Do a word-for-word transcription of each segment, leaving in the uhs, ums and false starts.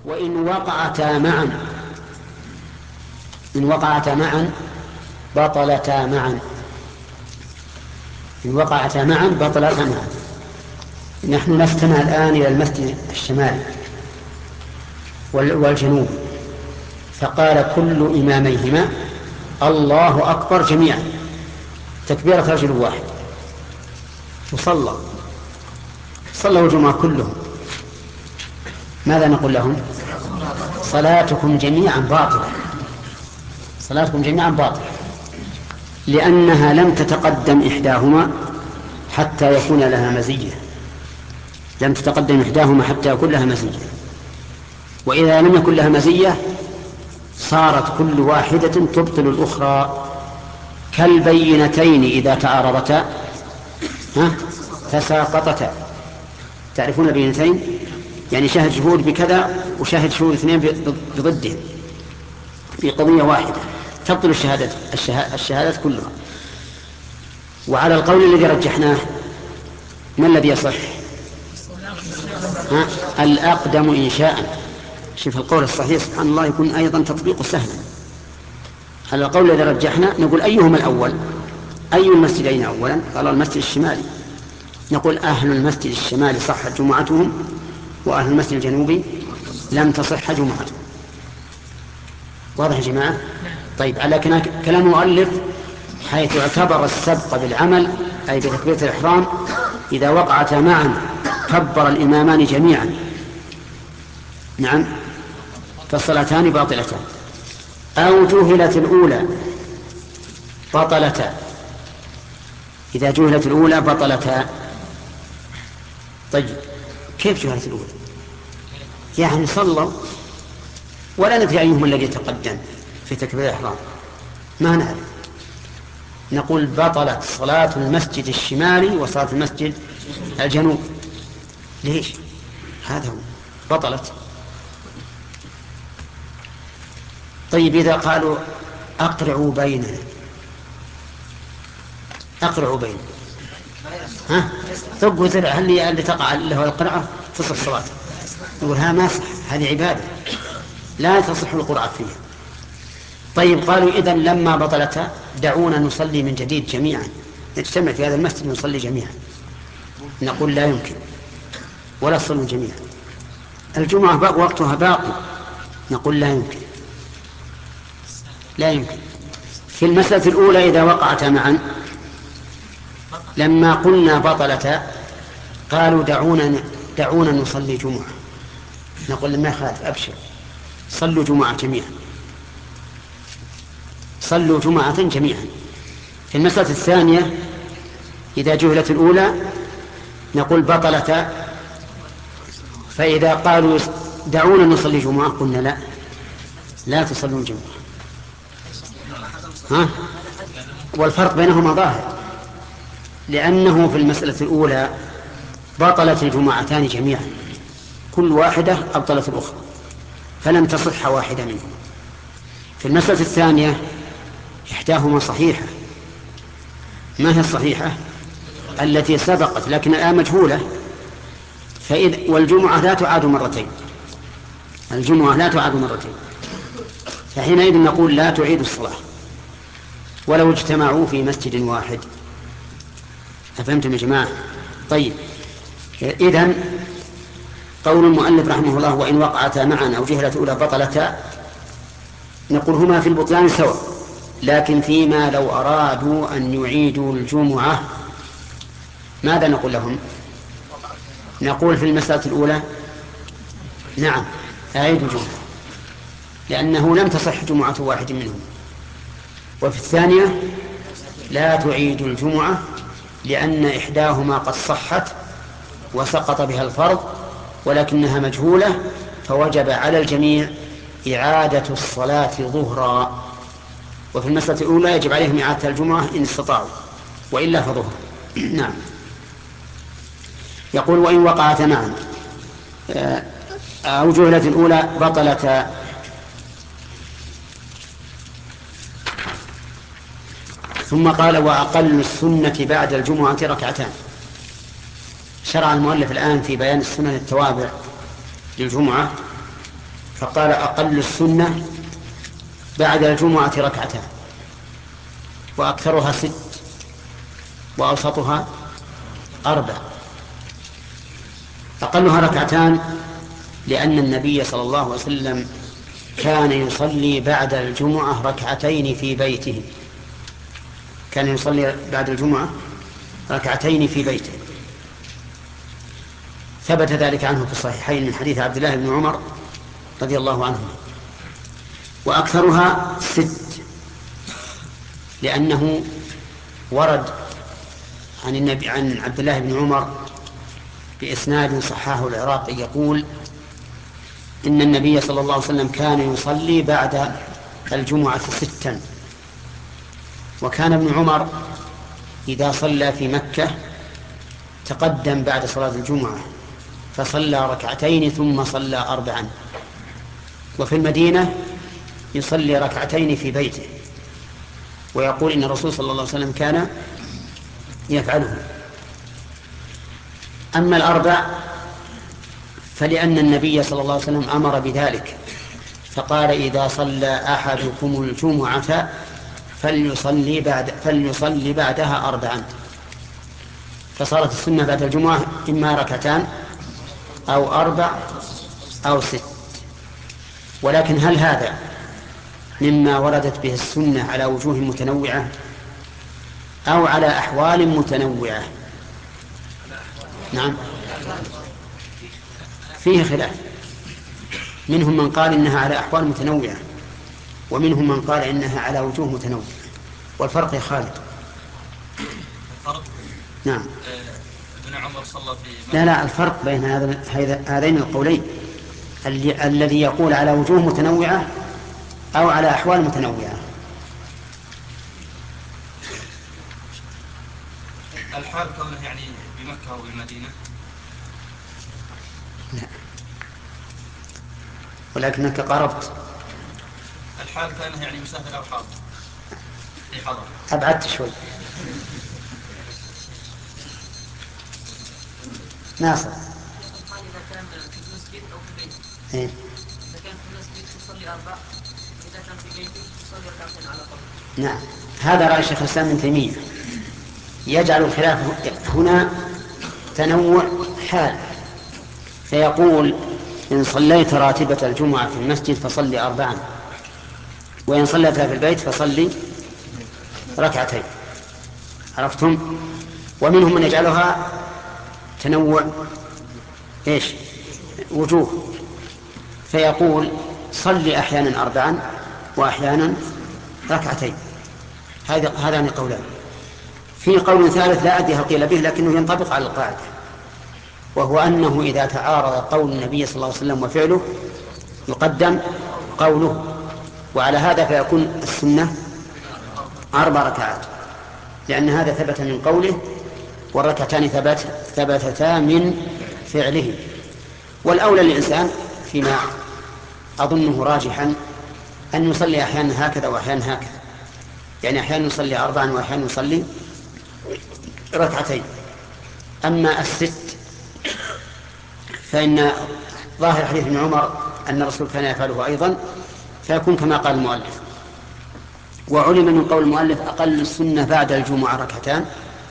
وإن وقعتا معا إن وقعتا معا بطلتا معا إن وقعتا معا بطلتا معا. نحن نستمع الآن إلى المسجد الشمالي والجنوب، فقال كل إماميهما الله أكبر جميعا تكبيرة رجل واحد، وصلى صلوا الجمعة كلهم، ماذا نقول لهم؟ صلاتكم جميعا باطلة، صلاتكم جميعا باطلة، لأنها لم تتقدم إحداهما حتى يكون لها مزية، لم تتقدم إحداهما حتى يكون لها مزية، وإذا لم يكن لها مزية صارت كل واحدة تبطل الأخرى، كالبينتين إذا تعارضتا تساقطتا. تعرفون البينتين؟ يعني شاهد شهود بكذا وشاهد شهود اثنين بضده في قضية واحدة، تبطل الشهادات الشهادات كلها. وعلى القول الذي رجحناه ما الذي يصح؟ ها؟ الأقدم إنشاء. شوف القول الصحيح سبحان الله يكون أيضا تطبيق سهلا. على القول الذي رجحنا نقول أيهما الأول؟ أي المسجدين أولا؟ قال المسجد الشمالي. نقول أهل المسجد الشمالي صحت جمعتهم، وأهل المسجد الجنوبي لم تصح جمعتهم. واضح يا جماعة؟ طيب، على كلام المؤلف حيث اعتبر السبق بالعمل أي بتكبيرة الإحرام إذا وقعتا معا كبر الإمامان جميعا، نعم، فالصلاتان باطلتان. أو جهلت الأولى بطلتا، إذا جهلت الأولى بطلتا. طيب، كيف جهلت الأولى؟ يعني صلوا ولا ندري أيهم الذي يتقدم في تكبير الإحرام، ما نعرف. نقول بطلت صلاة المسجد الشمالي وصلاة المسجد الجنوب. ليش؟ هذا هو، بطلت. طيب، إذا قالوا أقرعوا بيننا، أقرعوا بيننا، ها؟ ثقوا ذرع، هل اللي تقع له القرعة تصح الصلاة؟ نقول ها ما صح، هذه عبادة لا تصح القرعة فيها. طيب، قالوا إذن لما بطلتها دعونا نصلي من جديد جميعا، نجتمع في هذا المسجد ونصلي جميعا. نقول لا يمكن، ولا تصلوا جميعا، الجمعة باق وقتها باقي. نقول لا يمكن، لا يمكن. في المسألة الأولى إذا وقعتا معا لما قلنا بطلتا قالوا دعونا دعونا نصلي جمعة، نقول لما يخالف أبشر، صلوا جمعة جميعا، صلوا جمعة جميعا. في المسألة الثانية إذا جهلت الأولى نقول بطلتا، فإذا قالوا دعونا نصلي جمعة قلنا لا، لا تصلون جمعة. ها؟ والفرق بينهما ظاهر، لأنه في المسألة الأولى بطلت الجمعتان جميعا، كل واحدة أبطلت الأخرى، فلم تصح واحدة منهم. في المسألة الثانية إحداهما صحيحة. ما هي الصحيحة؟ التي سبقت لكن الآن مجهولة، فإذ والجمعة لا تعاد مرتين، الجمعة لا تعاد مرتين، فحينئذ نقول لا تعيد الصلاة ولو اجتمعوا في مسجد واحد. أفهمتم يا جماعة؟ طيب، إذن قول المؤلف رحمه الله وإن وقعتا معا أو جهلت أولى بطلتا، نقول هما في البطلان سواء، لكن فيما لو أرادوا أن يعيدوا الجمعة ماذا نقول لهم؟ نقول في المسألة الأولى نعم أعيدوا الجمعة، لأنه لم تصح جمعة واحد منهم. وفي الثانية لا تعيد الجمعة لأن إحداهما قد صحت وسقط بها الفرض ولكنها مجهولة، فوجب على الجميع إعادة الصلاة ظهرا. وفي المسألة الأولى يجب عليهم إعادة الجمعة إن استطاعوا، وإلا فظهر. نعم. يقول وإن وقعت معا أو جهلت الأولى بطلت. ثم قال وأقل السنة بعد الجمعة ركعتان. شرع المؤلف الآن في بيان السنن التوابع للجمعة فقال أقل السنة بعد الجمعة ركعتان وأكثرها ست وأوسطها أربع. أقلها ركعتان لأن النبي صلى الله عليه وسلم كان يصلي بعد الجمعة ركعتين في بيته، كان يصلي بعد الجمعة ركعتين في بيته، ثبت ذلك عنه في الصحيحين من حديث عبد الله بن عمر رضي الله عنه. وأكثرها ست لأنه ورد عن النبي عن عبد الله بن عمر بإسناد صححه العراقي يقول إن النبي صلى الله عليه وسلم كان يصلي بعد الجمعة ستا، وكان ابن عمر إذا صلى في مكة تقدم بعد صلاة الجمعة فصلى ركعتين ثم صلى أربعا، وفي المدينة يصلي ركعتين في بيته، ويقول إن الرسول صلى الله عليه وسلم كان يفعله. أما الأربع فلأن النبي صلى الله عليه وسلم أمر بذلك، فقال إذا صلى أحدكم الجمعة فليصلي, بعد فليصلي بعدها أربعا، فصارت السنة بعد الجمعة إما ركعتان أو أربع أو ست. ولكن هل هذا مما وردت به السنة على وجوه متنوعة أو على أحوال متنوعة؟ نعم، فيه خلاف، منهم من قال إنها على أحوال متنوعة ومنهم من قال إنها على وجوه متنوعة. والفرق يا خالد؟ الفرق نعم. ابن عمر صلى في لا لا الفرق بين هذين القولين الذي يقول على وجوه متنوعة أو على أحوال متنوعة. الحال كونه يعني بمكة أو بالمدينة؟ لا، ولكنك قربت. الحال كونه يعني مسافر أو حاضر في حضر. أبعدت شوي. ناصر. قال إذا كان في المسجد أو في بيته. إيه؟ إذا كان في المسجد يصلي أربع، إذا كان في بيته يصلي ركعتين على قبل. نعم، هذا رأي شيخ الإسلام ابن تيمية، يجعل الخلاف هنا تنوع حال، فيقول إن صليت راتبة الجمعة في المسجد فصلي أربعا، وإن صليتها في البيت فصلي ركعتين. عرفتم؟ ومنهم من يجعلها تنوع إيش؟ وجوه، فيقول صلي أحيانا أربعا وأحيانا ركعتين. هذا هذان قولان. في قول ثالث لا أدري هل قيل به لكنه ينطبق على القاعدة، وهو أنه إذا تعارض قول النبي صلى الله عليه وسلم وفعله يقدم قوله، وعلى هذا فيكون السنة أربع ركعات، لأن هذا ثبت من قوله والركعتان ثبت ثبتتا من فعله. والأولى للإنسان فيما أظنه راجحا أن يصلي أحيانا هكذا وأحيانا هكذا، يعني أحيانا يصلي أربعا وأحيانا يصلي ركعتين. أما الست فإن ظاهر حديث ابن عمر أن الرسول كان يفعله أيضا، فيكون كما قال المؤلف. وعلم من قول المؤلف أقل السنة بعد الجمعة ركعتان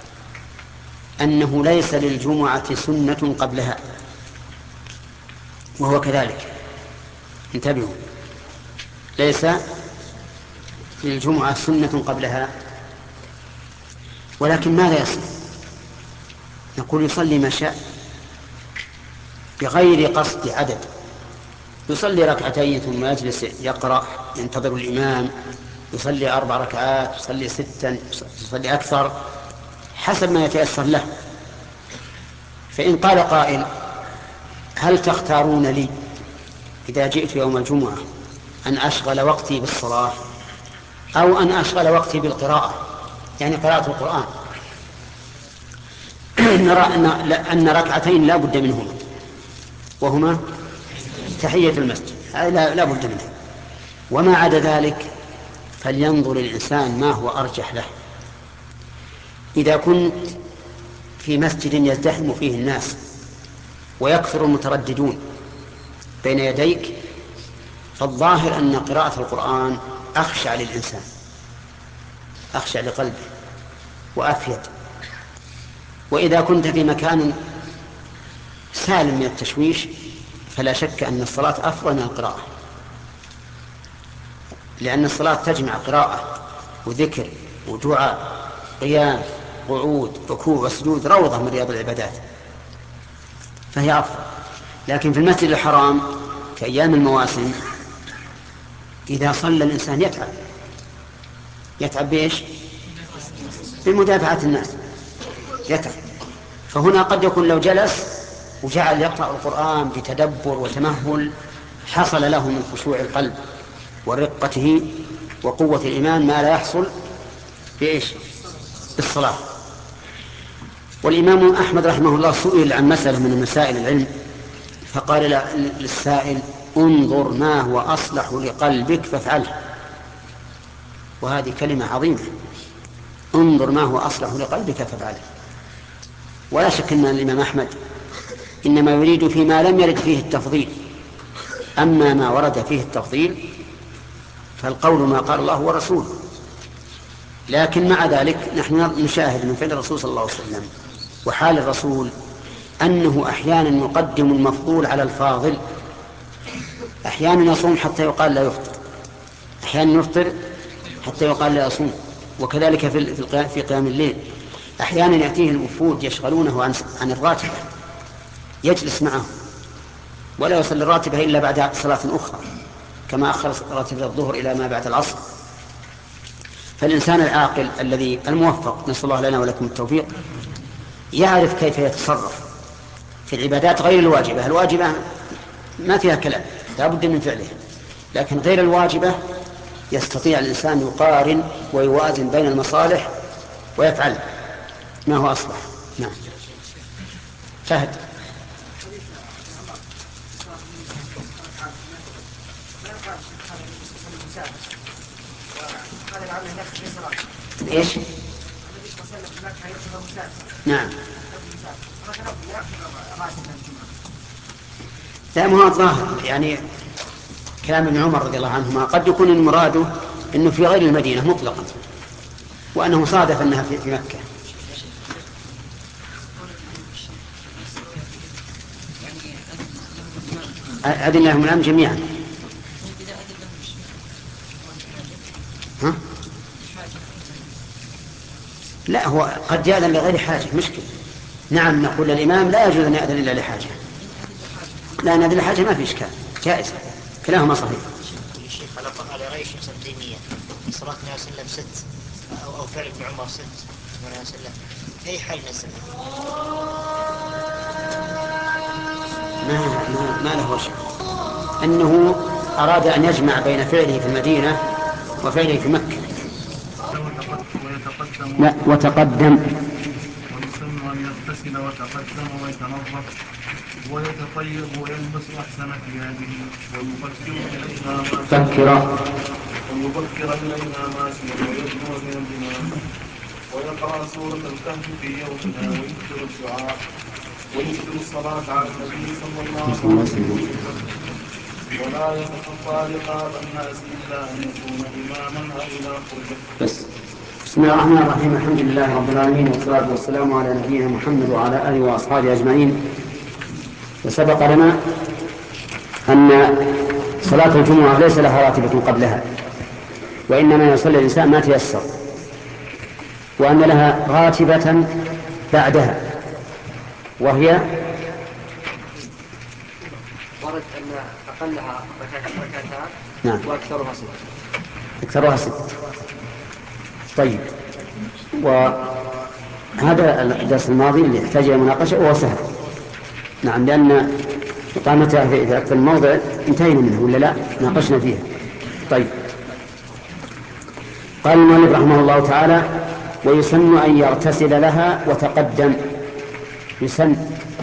أنه ليس للجمعة سنة قبلها، وهو كذلك. انتبهوا، ليس للجمعة سنة قبلها، ولكن ماذا يصنع؟ نقول يصلي ما شاء بغير قصد عدد، يصلي ركعتين ثم يجلس يقرأ ينتظر الإمام، يصلي أربع ركعات، يصلي ستا، يصلي أكثر حسب ما يتيسر له. فإن قال قائل هل تختارون لي إذا جئت يوم الجمعة أن أشغل وقتي بالصلاة أو أن أشغل وقتي بالقراءة، يعني قراءة القرآن؟ نرى أن ركعتين لا بد منهما، وهما تحية المسجد، هذا لا بد منه. وما عدا ذلك فلينظر الإنسان ما هو أرجح له. إذا كنت في مسجد يزدحم فيه الناس ويكثر المترددون بين يديك فالظاهر أن قراءة القرآن أخشع للإنسان، أخشع لقلبه وأفيد. وإذا كنت في مكان سالم من التشويش فلا شك أن الصلاة أفضل من القراءة، لأن الصلاة تجمع قراءة وذكر ودعاء، قيام، قعود، ركوع وسجود، روضة من رياض العبادات، فهي أفضل. لكن في المسجد الحرام كأيام المواسم إذا صلى الإنسان يتعب يتعب بإيش؟ بمدافعة الناس يتعب. فهنا قد يكون لو جلس وجعل يقرأ القرآن بتدبر وتمهل حصل له من خشوع القلب ورقته وقوة الإيمان ما لا يحصل بإيش؟ بالصلاة. والإمام أحمد رحمه الله سئل عن مسألة من مسائل العلم فقال للسائل: انظر ما هو أصلح لقلبك فافعله. وهذه كلمة عظيمة، انظر ما هو أصلح لقلبك فافعله. ولا شك أن الإمام أحمد إنما يريد فيما لم يرد فيه التفضيل، أما ما ورد فيه التفضيل فالقول ما قال الله ورسوله. لكن مع ذلك نحن نشاهد من فعل الرسول صلى الله عليه وسلم وحال الرسول أنه أحيانا يقدم المفضول على الفاضل، أحيانا يصوم حتى يقال لا يفطر، أحيانا يفطر حتى يقال لا يصوم. وكذلك في في قيام الليل أحيانا يأتيه الوفود يشغلونه عن عن الراتبة، يجلس معهم ولا يصلي الراتبة إلا بعد صلاة أخرى، كما أخر راتبة الظهر إلى ما بعد العصر. فالإنسان العاقل الذي الموفق، نسأل الله لنا ولكم التوفيق، يعرف كيف يتصرف في العبادات غير الواجبة. الواجبة ما فيها كلام، لا بد من فعلها، لكن غير الواجبة يستطيع الإنسان يقارن ويوازن بين المصالح ويفعل ما هو أصلح. نعم. فهد. ايش؟ نعم. لا، ما هو الظاهر يعني كلام ابن عمر رضي الله عنهما قد يكون المراد انه في غير المدينة مطلقا، وانه صادف انها في مكة. أذن لهم الآن جميعا. ها؟ لا، هو قد يأذن لغير حاجة، مشكلة. نعم، نقول للإمام لا يجوز أن يأذن إلا لحاجة، لا نأذن لحاجة ما في إشكال، جائز، كلاهما صحيح. الشيخ على رأي الشيخ ابن تيمية صلاة النبي صلى الله عليه وسلم ست أو أو فعل ابن عمر ست النبي صلى الله عليه وسلم، أي حال نزل ما ما ما له شيء، أنه أراد أن يجمع بين فعله في المدينة وفعله في مكة. لا، وتقدم. ويسن أن يغتسل وتقدم ويتنظف ويتطيب ويلبس أحسن ثيابه ويفكر إليها ما فكر ويبكر إليها ما سمع ويدعو من الدماء ويقرأ سورة الكهف في يومها ويكثر الدعاء ويكثر الصلاة على النبي صلى الله عليه وسلم ولا يتخطى رقاب الناس إلا أن يكون إماما أو إلى قربه. بس. بسم الله الرحمن الرحيم، الحمد لله رب العالمين، والصلاة والسلام على نبينا محمد وعلى آله وأصحابه أجمعين. وسبق لنا أن صلاة الجمعة ليس لها راتبة قبلها، وإنما يصلي الإنسان ما تيسر، وأن لها راتبة بعدها، وهي ورد أن أقلها ركعتان نعم وأكثرها ست. أكثرها ست. طيب، وهذا الدرس الماضي اللي يحتاج إلى مناقشة وهو سهل. نعم، لأن إقامتها في أكثر من موضع انتهينا منه ولا لا؟ ناقشنا فيها. طيب، قال المؤلف رحمه الله تعالى: ويسن أن يغتسل لها وتقدم. يسن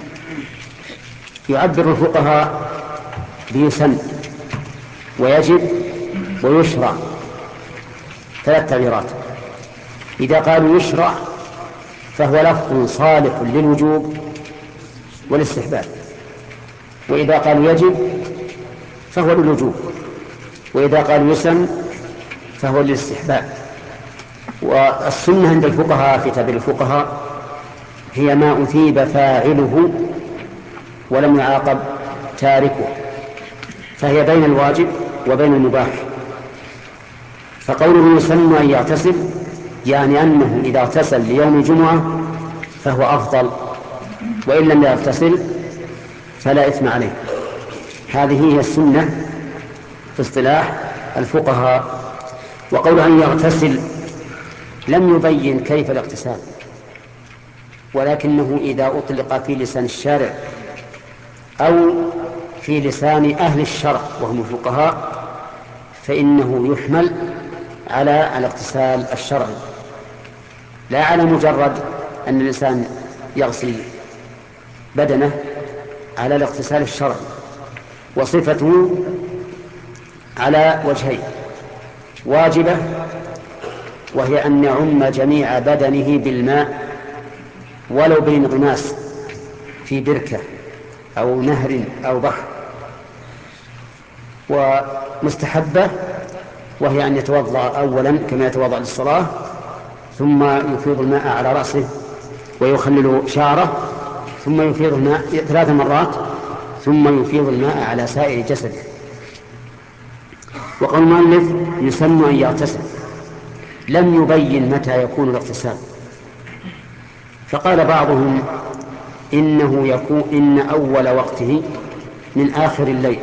يعبر الفقهاء بيسن ويجب ويشرع، ثلاث تعبيرات. إذا قالوا يشرع فهو لفظ صالح للوجوب والاستحباب، وإذا قالوا يجب فهو للوجوب وإذا قال يسن فهو للاستحباب. والسنة عند الفقهاء في تعبير الفقهاء هي ما أثيب فاعله ولم يعاقب تاركه، فهي بين الواجب وبين المباح. فقوله يسن أن يغتسل يعني أنه إذا اغتسل ليوم الجمعة فهو أفضل، وإن لم يغتسل فلا إثم عليه. هذه هي السنة في اصطلاح الفقهاء. وقوله أن يغتسل لم يبين كيف الاغتسال، ولكنه إذا أطلق في لسان الشارع أو في لسان أهل الشرع وهم الفقهاء فإنه يحمل على الاغتسال الشرعي، لا على مجرد أن الإنسان يغسل بدنه، على الاغتسال الشرعي. وصفته على وجهين: واجبة وهي أن يعم جميع بدنه بالماء ولو بانغماس في بركة أو نهر أو بحر، ومستحبة وهي أن يتوضأ أولا كما يتوضأ للصلاة ثم يفيض الماء على رأسه ويخلل شعره ثم يفيض الماء ثلاث مرات ثم يفيض الماء على سائر جسده. وقال المؤلف يسن أن يغتسل، لم يبين متى يكون الاغتسال، فقال بعضهم إنه يكون إن أول وقته من آخر الليل،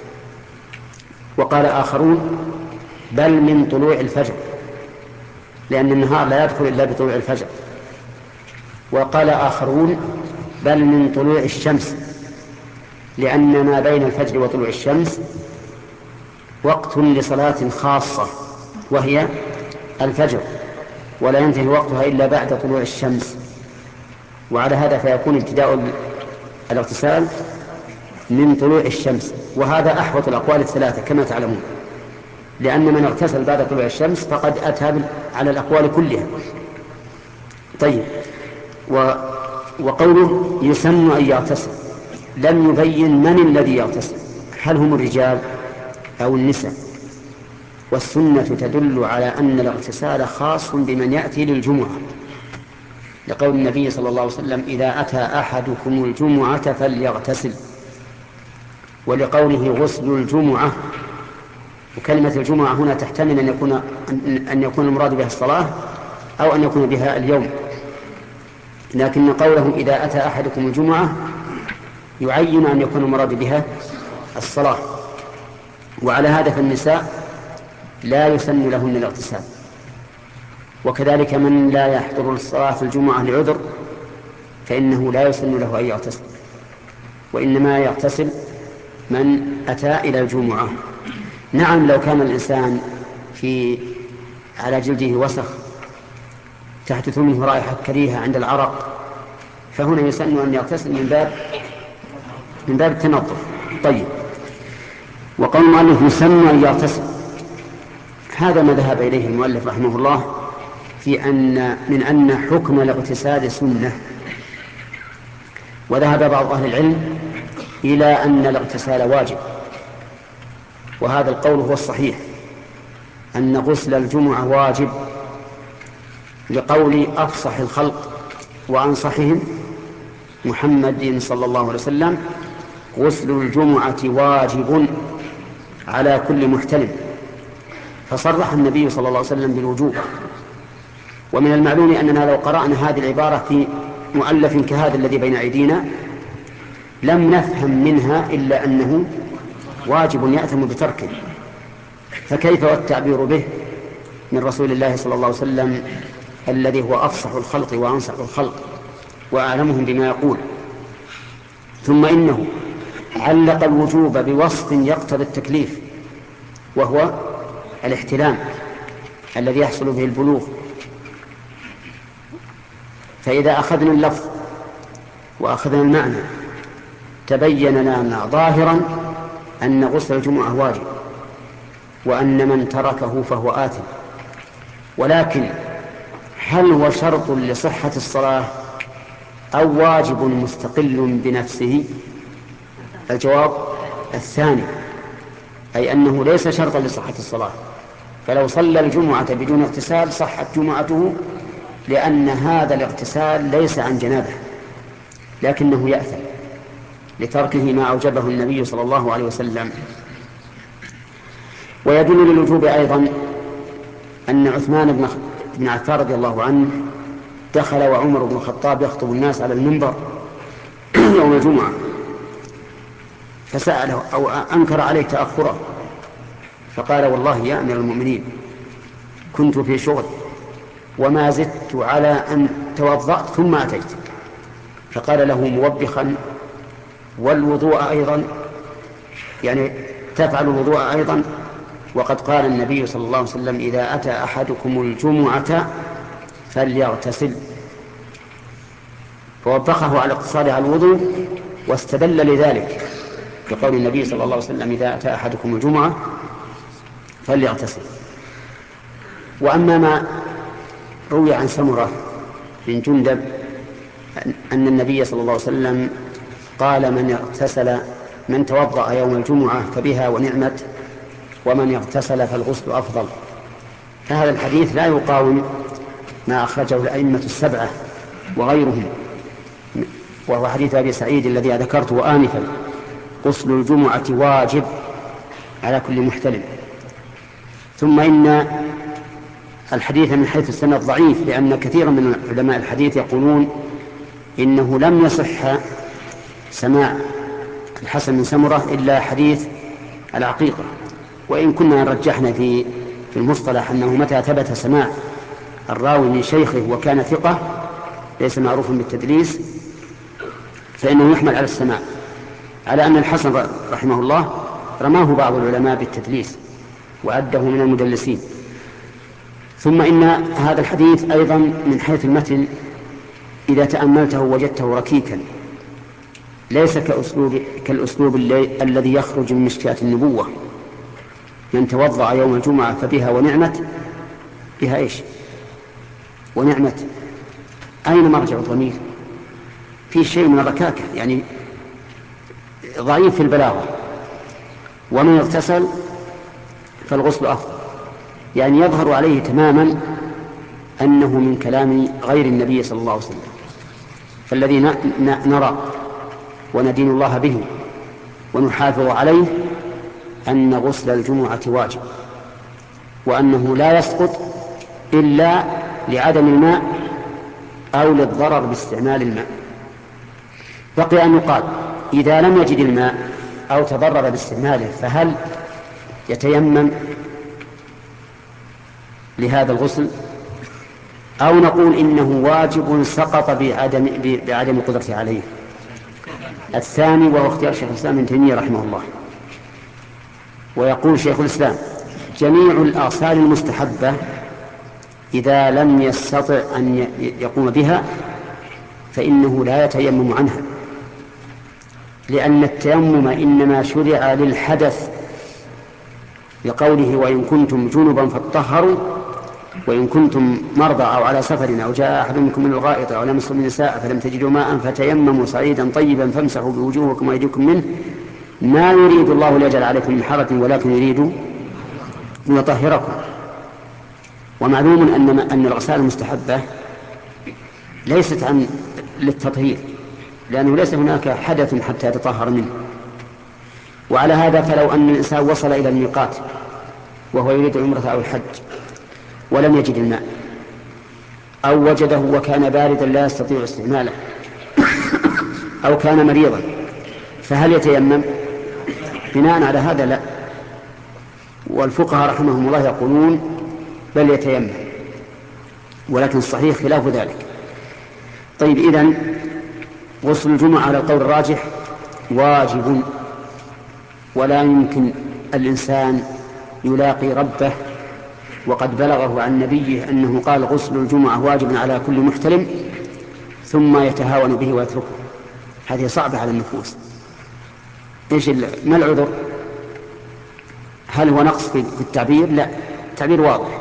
وقال آخرون بل من طلوع الفجر، لأن النهار لا يدخل إلا بطلوع الفجر. وقال آخرون بل من طلوع الشمس، لأن ما بين الفجر وطلوع الشمس وقت لصلاة خاصة وهي الفجر، ولا ينتهي وقتها إلا بعد طلوع الشمس. وعلى هذا فيكون ابتداء الاغتسال من طلوع الشمس، وهذا أحوط الأقوال الثلاثة كما تعلمون، لأن من اغتسل بعد طلوع الشمس فقد أتى على الأقوال كلها. طيب، و... وقوله يسن أن يغتسل لم يبين من الذي يغتسل، هل هم الرجال أو النساء؟ والسنة تدل على أن الاغتسال خاص بمن يأتي للجمعة، لقول النبي صلى الله عليه وسلم إذا أتى أحدكم الجمعة فليغتسل، ولقوله غسل الجمعة. وكلمة الجمعة هنا تحتمل أن يكون أن يكون المراد بها الصلاة أو أن يكون بها اليوم، لكن قوله إذا أتى أحدكم الجمعة يعين أن يكون المراد بها الصلاة. وعلى هذا فالنساء لا يسن لهن الاغتسال، وكذلك من لا يحضر الصلاة في الجمعة لعذر فإنه لا يسن له أن يغتسل، وإنما يغتسل من أتى إلى الجمعة. نعم، لو كان الإنسان في على جلده وسخ تحدث منه رائحة كريهة عند العرق فهنا يسن أن يغتسل من باب من باب التنظف. طيب، وقول المؤلف يسن أن يغتسل، هذا ما ذهب إليه المؤلف رحمه الله في أن من أن حكم الاغتسال سنة. وذهب بعض أهل العلم إلى أن الاغتسال واجب، وهذا القول هو الصحيح، أن غسل الجمعة واجب، لقول أفصح الخلق وأنصحهم محمد صلى الله عليه وسلم غسل الجمعة واجب على كل محتلم، فصرح النبي صلى الله عليه وسلم بالوجوب. ومن المعلوم أننا لو قرأنا هذه العبارة في مؤلف كهذا الذي بين أيدينا لم نفهم منها إلا أنه واجب يأثم بتركه، فكيف والتعبير به من رسول الله صلى الله عليه وسلم الذي هو أفصح الخلق وأنصح الخلق وأعلمهم بما يقول. ثم إنه علق الوجوب بوصف يقتضي التكليف، وهو الاحتلام الذي يحصل به البلوغ. فإذا أخذنا اللفظ وأخذنا المعنى تبين لنا ظاهرا أن غسل الجمعة واجب، وأن من تركه فهو آثم. ولكن هل هو شرط لصحة الصلاة أو واجب مستقل بنفسه؟ الجواب الثاني، أي أنه ليس شرطا لصحة الصلاة، فلو صلى الجمعة بدون اغتسال صحت جمعته، لأن هذا الاغتسال ليس عن جنابه لكنه يأثم لتركه ما أوجبه النبي صلى الله عليه وسلم. ويدل للوجوب أيضا أن عثمان بن عفان رضي الله عنه دخل وعمر بن الخطاب يخطب الناس على المنبر يوم الجمعة، فسأله أو أنكر عليه تأخره، فقال: والله يا أمير المؤمنين كنت في شغل وما زدت على أن توضأت ثم أتيت. فقال له موبخا: والوضوء أيضا، يعني تفعل الوضوء أيضا، وقد قال النبي صلى الله عليه وسلم: إذا أتى أحدكم الجمعة فليغتسل. فوبخه على اقتصاره على الوضوء، واستدل لذلك بقول النبي صلى الله عليه وسلم: إذا أتى أحدكم الجمعة فليغتسل. وأما ما روي عن سمرة بن جندب أن النبي صلى الله عليه وسلم قال: من اغتسل من توضأ يوم الجمعة فبها ونعمت، ومن اغتسل فالغسل أفضل، فهذا الحديث لا يقاوم ما أخرجه الأئمة السبعة وغيرهم، وهو حديث أبي سعيد الذي ذكرته آنفا: غسل الجمعة واجب على كل محتلم. ثم إن الحديث من حيث السند ضعيف، لأن كثيرا من علماء الحديث يقولون إنه لم يصح سماع الحسن من سمرة إلا حديث العقيقة، وإن كنا رجحنا في في المصطلح أنه متى ثبت سماع الراوي من شيخه وكان ثقة ليس معروفا بالتدليس فإنه يحمل على السماع، على أن الحسن رحمه الله رماه بعض العلماء بالتدليس وعده من المدلسين. ثم إن هذا الحديث أيضا من حيث المتن إذا تأملته وجدته ركيكا، ليس كأسلوب كالأسلوب الذي يخرج من مشكاة النبوة: من توضأ يوم الجمعة فبها ونعمت. بها إيش؟ ونعمت، أين مرجع الضمير؟ في شيء من الركاكة، يعني ضعيف في البلاغة. ومن اغتسل فالغسل أفضل، يعني يظهر عليه تماما أنه من كلام غير النبي صلى الله عليه وسلم. فالذي نرى وندين الله به ونحافظ عليه أن غسل الجمعة واجب، وأنه لا يسقط إلا لعدم الماء أو للضرر باستعمال الماء. بقي أن يقال: إذا لم يجد الماء أو تضرر باستعماله فهل يتيمم لهذا الغسل، أو نقول إنه واجب سقط بعدم, بعدم قدرته عليه؟ الثاني، وهو اختيار شيخ الإسلام ابن تيمية رحمه الله. ويقول شيخ الإسلام: جميع الأغسال المستحبة إذا لم يستطع أن يقوم بها فإنه لا يتيمم عنها، لأن التيمم إنما شرع للحدث، لقوله: وإن كنتم جنبا فاطهروا، وإن كنتم مرضى أو على سفر أو جاء أحد منكم من الغائط أو لمستم النساء فلم تجدوا ماء فتيمموا صعيدا طيبا فامسحوا بوجوهكم وأيديكم منه، ما يريد الله ليجعل عليكم من حرج ولكن يريد أن يطهركم. ومعلوم أن أن الأغسال المستحبة ليست عن للتطهير، لأنه ليس هناك حدث حتى يتطهر منه. وعلى هذا فلو أن الإنسان وصل إلى الميقات وهو يريد العمرة أو الحج ولم يجد الماء، أو وجده وكان باردا لا يستطيع استعماله، أو كان مريضا، فهل يتيمم؟ بناء على هذا لا. والفقهاء رحمهم الله يقولون بل يتيمم، ولكن الصحيح خلاف ذلك. طيب، إذن غسل الجمعة على القول الراجح واجب، ولا يمكن الإنسان يلاقي ربه وقد بلغه عن نبيه أنه قال غسل الجمعة واجب على كل محتلم ثم يتهاون به ويتركه. هذه صعبة على النفوس. إيش ما العذر؟ هل هو نقص في التعبير؟ لا، التعبير واضح.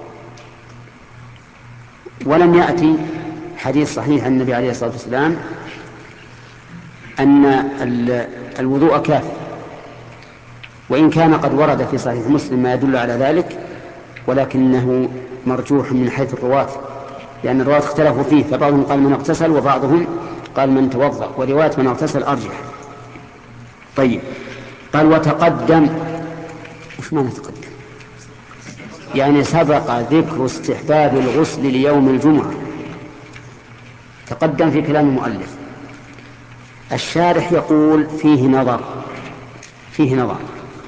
ولم يأتي حديث صحيح عن النبي عليه الصلاة والسلام أن الوضوء كافٍ، وإن كان قد ورد في صحيح مسلم ما يدل على ذلك، ولكنه مرجوح من حيث الرواة، لأن الرواة اختلفوا فيه، فبعضهم قال من اغتسل وبعضهم قال من توضأ، ورواية من اغتسل أرجح. طيب، قال وتقدم. وش معنى تقدم؟ يعني سبق ذكر استحباب الغسل ليوم الجمعة، تقدم في كلام المؤلف. الشارح يقول فيه نظر، فيه نظر،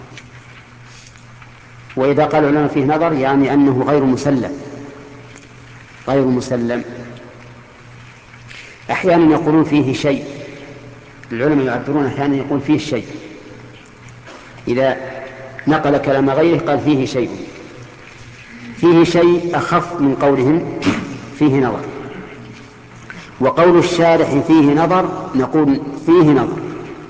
وإذا قال العلماء فيه نظر يعني أنه غير مسلم، غير مسلم. أحيانا يقولون فيه شيء، العلماء يعبرون أحيانا يقول فيه شيء، إذا نقل كلام غيره قال فيه شيء، فيه شيء أخف من قولهم فيه نظر. وقول الشارح فيه نظر نقول فيه نظر،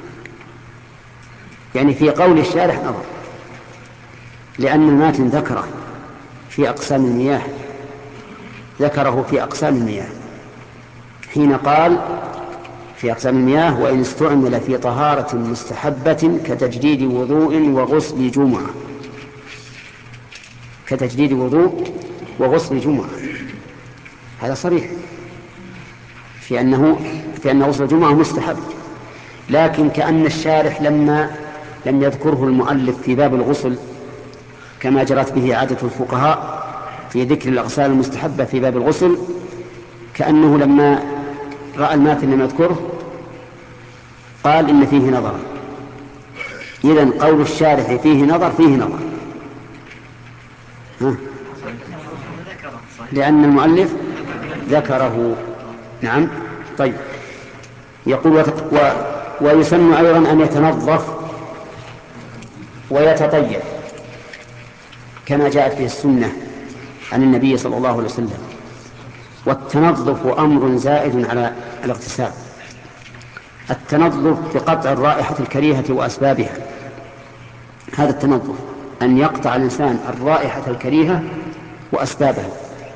يعني في قول الشارح نظر، لأن الماتن ذكره في أقسام المياه، ذكره في أقسام المياه حين قال في أقسام المياه وإن استعمل في طهارة مستحبة كتجديد وضوء وغسل جمعة، كتجديد وضوء وغسل جمعة، هذا صريح في أنه في أن غسل الجمعة مستحب. لكن كأن الشارح لما لم يذكره المؤلف في باب الغسل كما جرت به عادة الفقهاء في ذكر الأغسال المستحبة في باب الغسل، كأنه لما رأى الماتن لم يذكره قال إن فيه نظر. إذن قول الشارح فيه نظر، فيه نظر، ها؟ لأن المؤلف ذكره. نعم. طيب، يقول وتق... و... ويسن أيضا أن يتنظف ويتطيب كما جاءت به السنة عن النبي صلى الله عليه وسلم. والتنظف أمر زائد على الاغتسال، التنظف بقطع الرائحة الكريهة وأسبابها، هذا التنظف أن يقطع الإنسان الرائحة الكريهة وأسبابها.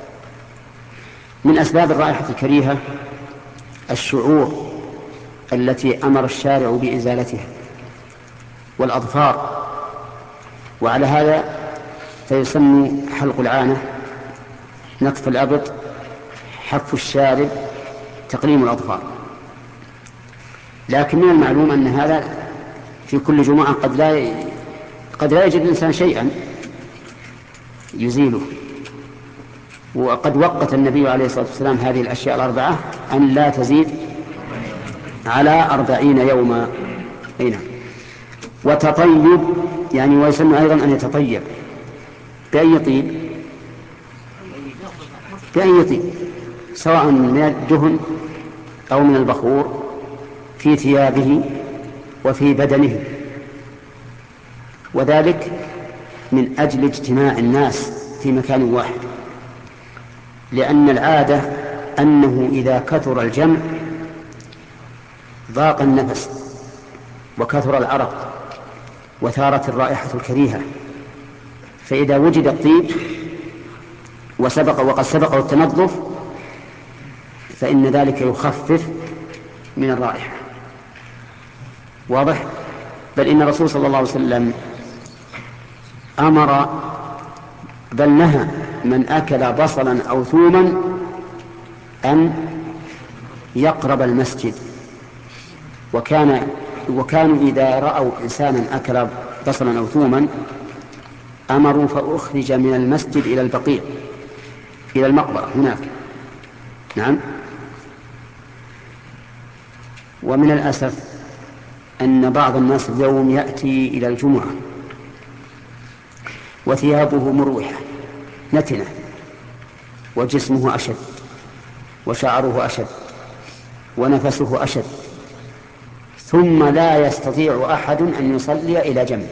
من أسباب الرائحة الكريهة الشعور التي أمر الشارع بإزالتها والأظفار، وعلى هذا فيسمى حلق العانة، نتف الأبط، حف الشارب، تقليم الأظفار. لكن من المعلوم أن هذا في كل جمعة قد لا ي... قد لا يجد الإنسان شيئا يزيله، وقد وقت النبي عليه الصلاة والسلام هذه الأشياء الأربعة أن لا تزيد على أربعين يوما. أين وتطيب يعني ويسن أيضا أن يتطيب بأي طيب، بأي طيب سواء من الدهن أو من البخور في ثيابه وفي بدنه، وذلك من أجل اجتماع الناس في مكان واحد، لأن العادة أنه إذا كثر الجمع ضاق النفس وكثر العرق وثارت الرائحة الكريهة، فإذا وجد الطيب وسبق وقد سبقه التنظف فإن ذلك يخفف من الرائحة. واضح؟ بل إن الرسول صلى الله عليه وسلم أمر بل نهى من أكل بصلا أو ثوما أن يقرب المسجد، وكان وكانوا إذا رأوا إنسانا أكل بصلا أو ثوما أمروا فأخرج من المسجد إلى البقيع، إلى المقبرة هناك. نعم. ومن الأسف أن بعض الناس اليوم يأتي إلى الجمعة وثيابه مروحة نتنة وجسمه أشد وشعره أشد ونفسه أشد، ثم لا يستطيع أحد أن يصلي إلى جنبه،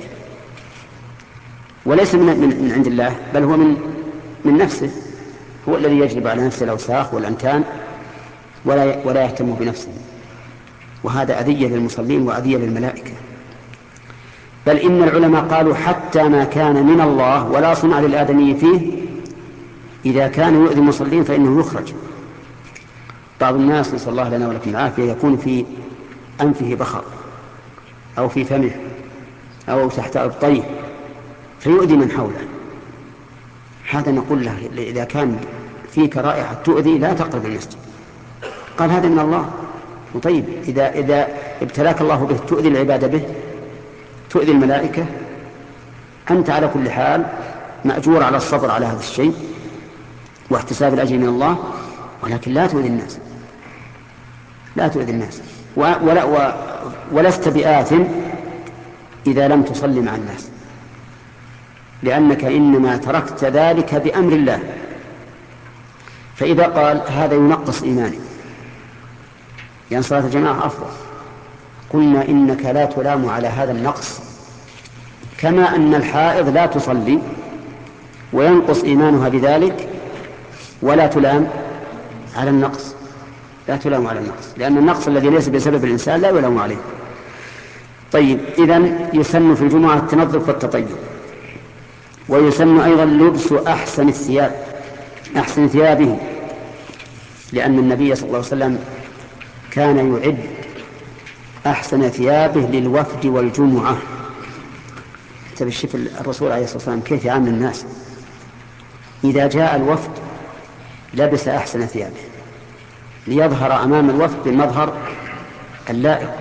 وليس من, من, من عند الله، بل هو من, من نفسه، هو الذي يجلب على نفسه الأوساخ والأنتان ولا, ولا يهتم بنفسه، وهذا أذية للمصلين وأذية للملائكة. بل إن العلماء قالوا حتى ما كان من الله ولا صنع للآدمي فيه إذا كان يؤذي المصلين فإنه يخرج. بعض الناس نسأل الله لنا ولكم العافية يكون في أنفه بخر أو في فمه أو تحت أبطيه فيؤذي من حوله، هذا نقول له إذا كان فيك رائحة تؤذي لا تقرب المسجد. قال هذا من الله. وطيب إذا, إذا ابتلاك الله به تؤذي العبادة به، تؤذي الملائكة، أنت على كل حال مأجور على الصبر على هذا الشيء واحتساب الأجر من الله، ولكن لا تؤذي الناس، لا تؤذي الناس ولا و ولست بآثم إذا لم تصلي مع الناس، لأنك إنما تركت ذلك بأمر الله. فإذا قال هذا ينقص إيماني لأن صلاة الجماعة أفضل، قلنا إنك لا تلام على هذا النقص، كما أن الحائض لا تصلي وينقص إيمانها بذلك، ولا تلام على النقص، لا تلام على النقص، لأن النقص الذي ليس بسبب الإنسان لا يلام عليه. طيب إذن يسن في الجمعة التنظف والتطيب، ويسن أيضا لبس أحسن الثياب، أحسن ثيابه، لأن النبي صلى الله عليه وسلم كان يعد أحسن ثيابه للوفد والجمعة. تبشف الرسول عليه الصلاة والسلام كيف يعامل الناس، إذا جاء الوفد لبس أحسن ثيابه ليظهر أمام الوفد بالمظهر اللائق.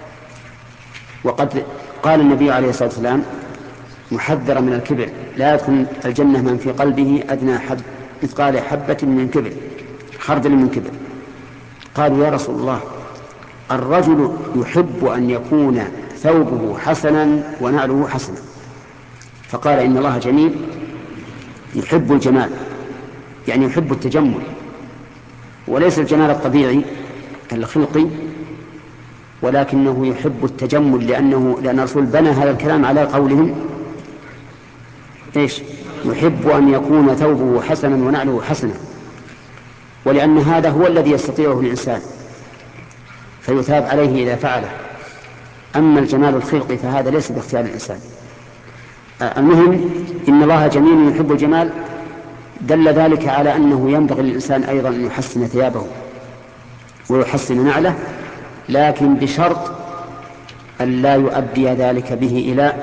وقد قال النبي عليه الصلاة والسلام محذرا من الكبر: لا يدخل الجنة من في قلبه أدنى حب مثقال حبة من كبر، خردل من كبر. قالوا يا رسول الله الرجل يحب أن يكون ثوبه حسنا ونعله حسنا، فقال إن الله جميل يحب الجمال، يعني يحب التجمل، وليس الجمال الطبيعي الخلقي، ولكنه يحب التجمل، لأنه لأن الرسول بنى هذا الكلام على قولهم إيش؟ يحب أن يكون ثوبه حسنا ونعله حسنا، ولأن هذا هو الذي يستطيعه الإنسان فيثاب عليه إذا فعله. أما الجمال الخلقي فهذا ليس باختيار الإنسان. المهم إن الله جميل يحب الجمال، دل ذلك على أنه ينبغي للإنسان أيضا أن يحسن ثيابه ويحسن نعله، لكن بشرط أن لا يؤدي ذلك به إلى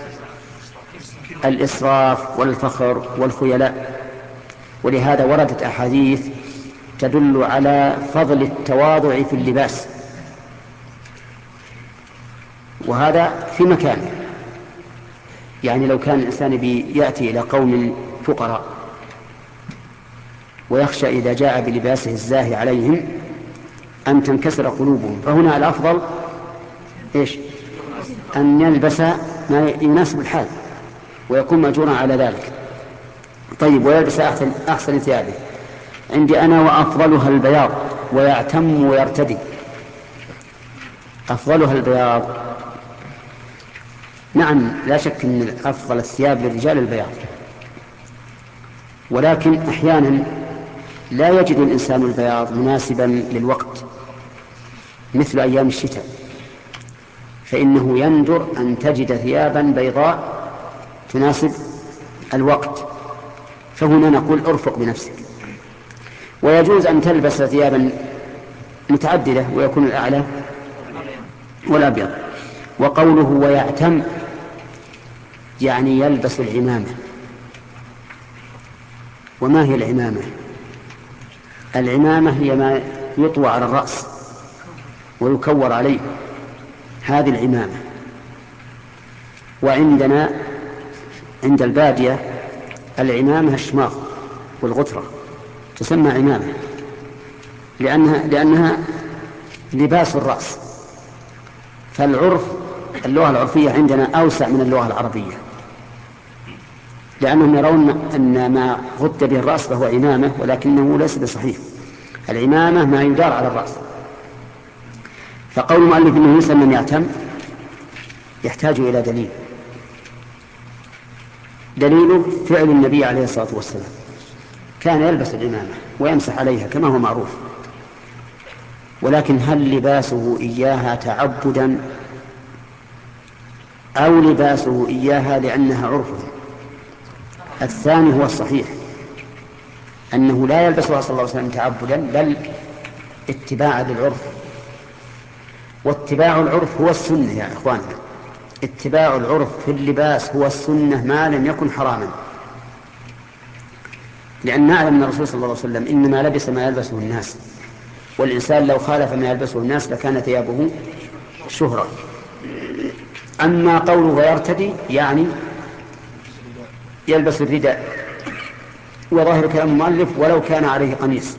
الإسراف والفخر والخيلاء. ولهذا وردت أحاديث تدل على فضل التواضع في اللباس، وهذا في مكانه. يعني لو كان الإنسان يأتي إلى قوم فقراء ويخشى إذا جاء بلباسه الزاهي عليهم أن تنكسر قلوبهم، فهنا الأفضل إيش؟ أن يلبس ما يناسب الحال ويكون مأجورا على ذلك. طيب ويلبس أحسن, أحسن ثيابه. عندي أنا وأفضلها البياض ويعتم ويرتدي. أفضلها البياض، نعم لا شك أن أفضل الثياب للرجال البياض، ولكن أحيانا لا يجد الإنسان البياض مناسبا للوقت مثل أيام الشتاء، فإنه يندر أن تجد ثيابا بيضاء تناسب الوقت، فهنا نقول ارفق بنفسك. ويجوز أن تلبس ثيابا متعددة ويكون الأعلى والأبيض. وقوله ويعتم يعني يلبس العمامة. وما هي العمامة؟ العمامة هي ما يطوى على الرأس ويكور عليه، هذه العمامة. وعندنا عند البادية العمامة الشماغ والغترة تسمى عمامة، لأنها, لأنها لباس الرأس. فالعرف اللغة العرفية عندنا أوسع من اللغة العربية، لأنهم يرون أن ما غطي به الرأس فهو عمامة، ولكنه ليس بصحيح. العمامة ما يدار على الرأس. فقول المؤلف أنه يسمى من يعتم يحتاج إلى دليل. دليله فعل النبي عليه الصلاة والسلام، كان يلبس العمامة ويمسح عليها كما هو معروف، ولكن هل لباسه إياها تعبدا أو لباسه إياها لأنها عرفه؟ الثاني هو الصحيح، أنه لا يلبسها صلى الله عليه وسلم تعبدا بل اتباعا للعرف، واتباع العرف هو السنة يا إخواننا. اتباع العرف في اللباس هو السنة ما لم يكن حراما، لأن نعلم أن الرسول صلى الله عليه وسلم إنما لبس ما يلبسه الناس، والإنسان لو خالف ما يلبسه الناس لكانت ثيابه شهرة. أما قوله يرتدي يعني يلبس الرداء، وظاهر كلام المؤلف ولو كان عليه قميص،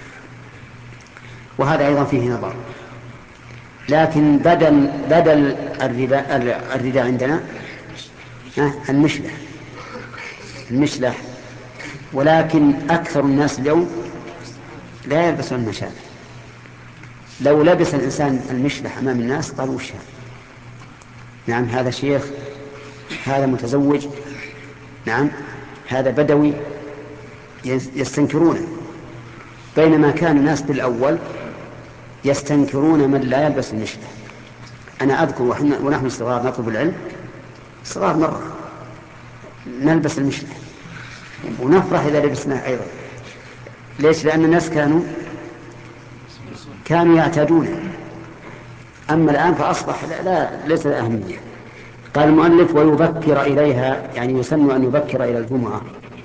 وهذا أيضا فيه نظر. لكن بدل بدل الرداء الرداء عندنا المشلح المشلح ولكن أكثر الناس اليوم لا يلبسون المشالح. لو لبس الإنسان المشلح أمام الناس قالوا وش هذا؟ نعم هذا شيخ، هذا متزوج، نعم هذا بدوي، يستنكرونه. بينما كان الناس بالأول يستنكرون من لا يلبس المشلح. أنا أذكر ونحن صغار نطلب العلم، صغار مرة نلبس المشلح ونفرح إذا لبسناه أيضا. ليش؟ لأن الناس كانوا كانوا يعتادونه. أما الآن فأصبح لا, لا ليس أهمية. قال المؤلف ويبكر إليها، يعني يسن أن يبكر إلى الجمعة.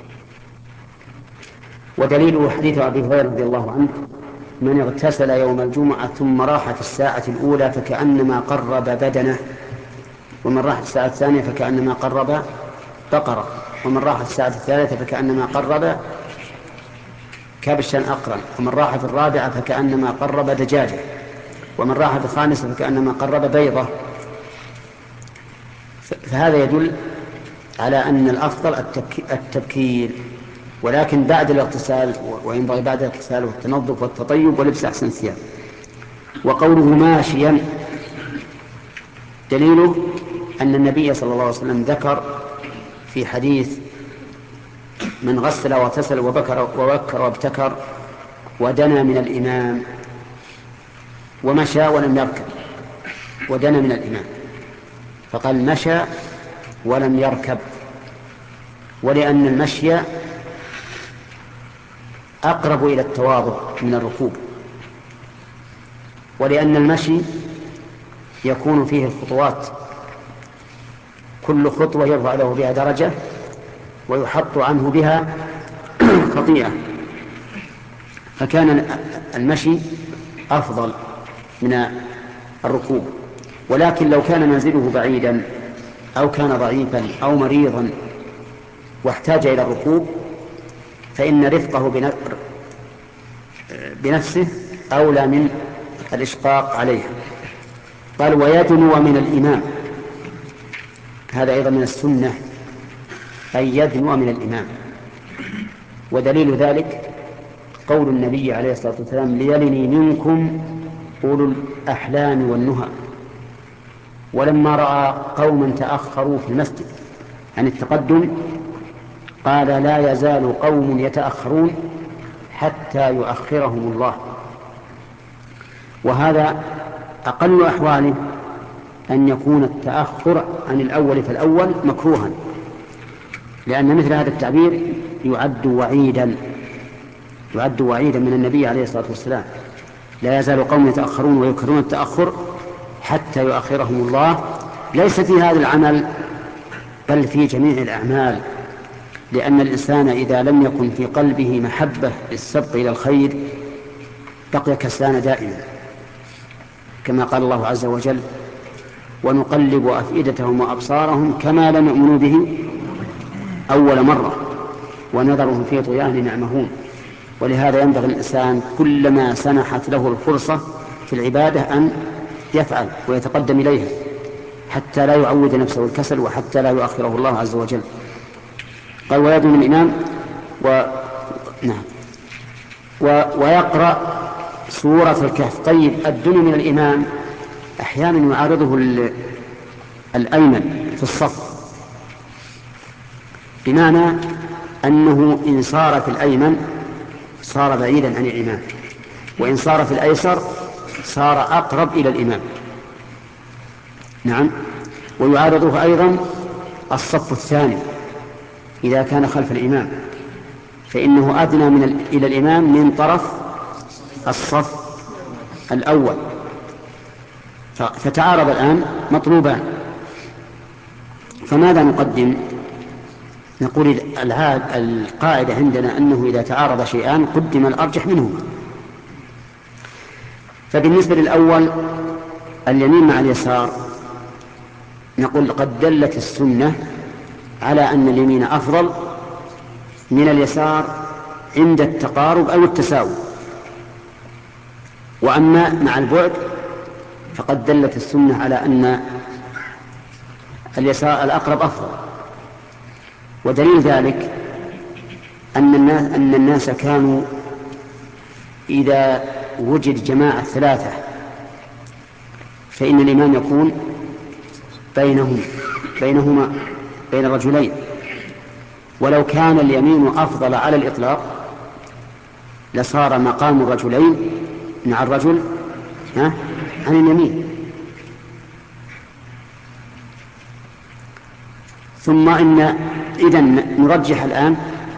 ودليله حديث أبي هريرة رضي الله عنه: من اغتسل يوم الجمعة ثم راح في الساعة الأولى فكأنما قرب بدنه، ومن راح في الساعة الثانية فكأنما قرب بقرة، ومن راح في الساعة الثالثة فكأنما قرب كبشا أقرا، ومن راح في الرابعة فكأنما قرب دجاجة، ومن راح في الخامسة فكأنما قرب بيضة. فهذا يدل على أن الأفضل التبكير، ولكن بعد الاغتسال، وينبغي بعد الاغتسال والتنظف والتطيب ولبس أحسن الثياب. وقوله ماشيا دليله أن النبي صلى الله عليه وسلم ذكر في حديث: من غسل واغتسل وبكر وبكر وابتكر ودنا من الإمام، ومشى ولم يركب ودنا من الإمام، فقال مشى ولم يركب، ولأن المشي أقرب إلى التواضع من الركوب، ولأن المشي يكون فيه الخطوات، كل خطوة يرفع له بها درجة ويحط عنه بها خطيئة، فكان المشي أفضل من الركوب. ولكن لو كان منزله بعيدا أو كان ضعيفا أو مريضا واحتاج إلى الركوب فإن رفقه بنفسه أولى من الإشقاق عليها. قال ويدنو من الإمام، هذا أيضا من السنة أن يدنو من الإمام. ودليل ذلك قول النبي عليه الصلاة والسلام: ليلني منكم أولو الأحلام والنهى. ولما رأى قوما تأخروا في المسجد عن التقدم قال: لا يزال قوم يتأخرون حتى يؤخرهم الله. وهذا أقل أحواله أن يكون التأخر عن الأول فالأول مكروها، لأن مثل هذا التعبير يعد وعيدا يعد وعيدا من النبي عليه الصلاة والسلام: لا يزال قوم يتأخرون ويكرهون التأخر حتى يؤخرهم الله، ليس في هذا العمل بل في جميع الأعمال، لأن الإنسان إذا لم يكن في قلبه محبة للسبق إلى الخير بقي كسلان دائما، كما قال الله عز وجل: ونقلب أفئدتهم وأبصارهم كما لم يؤمنوا به أول مرة ونذرهم في طغيانهم يعمهون. ولهذا ينبغي الإنسان كلما سنحت له الفرصة في العبادة أن يفعل ويتقدم إليها حتى لا يعود نفسه الكسل وحتى لا يؤخره الله عز وجل. قال ويدنو من الإمام و... نعم. و... ويقرأ سورة الكهف. طيب الدنو من الإمام أحيانا يعارضه ال... الأيمن في الصف، بمعنى أنه إن صار في الأيمن صار بعيدا عن الإمام، وإن صار في الأيسر صار أقرب إلى الإمام. نعم. ويعارضه أيضا الصف الثاني إذا كان خلف الإمام، فإنه أدنى من ال... إلى الإمام من طرف الصف الأول. ف... فتعارض الآن مطلوبان: فماذا نقدم؟ نقول العاد القاعدة عندنا أنه إذا تعارض شيئان قدم الأرجح منهما. فبالنسبة للأول اليمين مع اليسار نقول قد دلت السنة على أن اليمين أفضل من اليسار عند التقارب أو التساوي. وأما مع البعد فقد دلت السنة على أن اليسار الأقرب أفضل. ودليل ذلك أن الناس, أن الناس كانوا إذا وجد جماعة ثلاثة فإن الإمام يكون بينهم بينهما بين الرجلين، ولو كان اليمين أفضل على الإطلاق لصار مقام الرجلين مع الرجل ها عن اليمين. ثم إن إذن نرجح الآن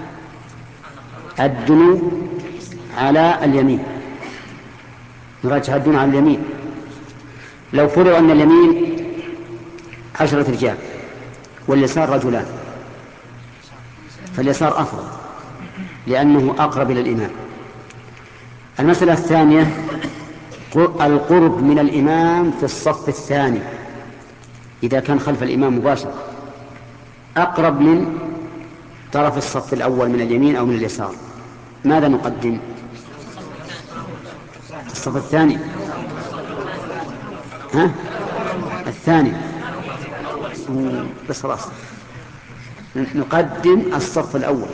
الدنو على اليمين، نرجح الدنو على اليمين. لو فرض أن اليمين عشرة رجال واليسار رجلان فاليسار أفضل لأنه أقرب إلى الإمام. المسألة الثانية القرب من الإمام في الصف الثاني إذا كان خلف الإمام مباشرة أقرب من طرف الصف الأول من اليمين أو من اليسار. ماذا نقدم؟ الصف الثاني ها؟ الثاني بس خلاص نقدم الصف الأول.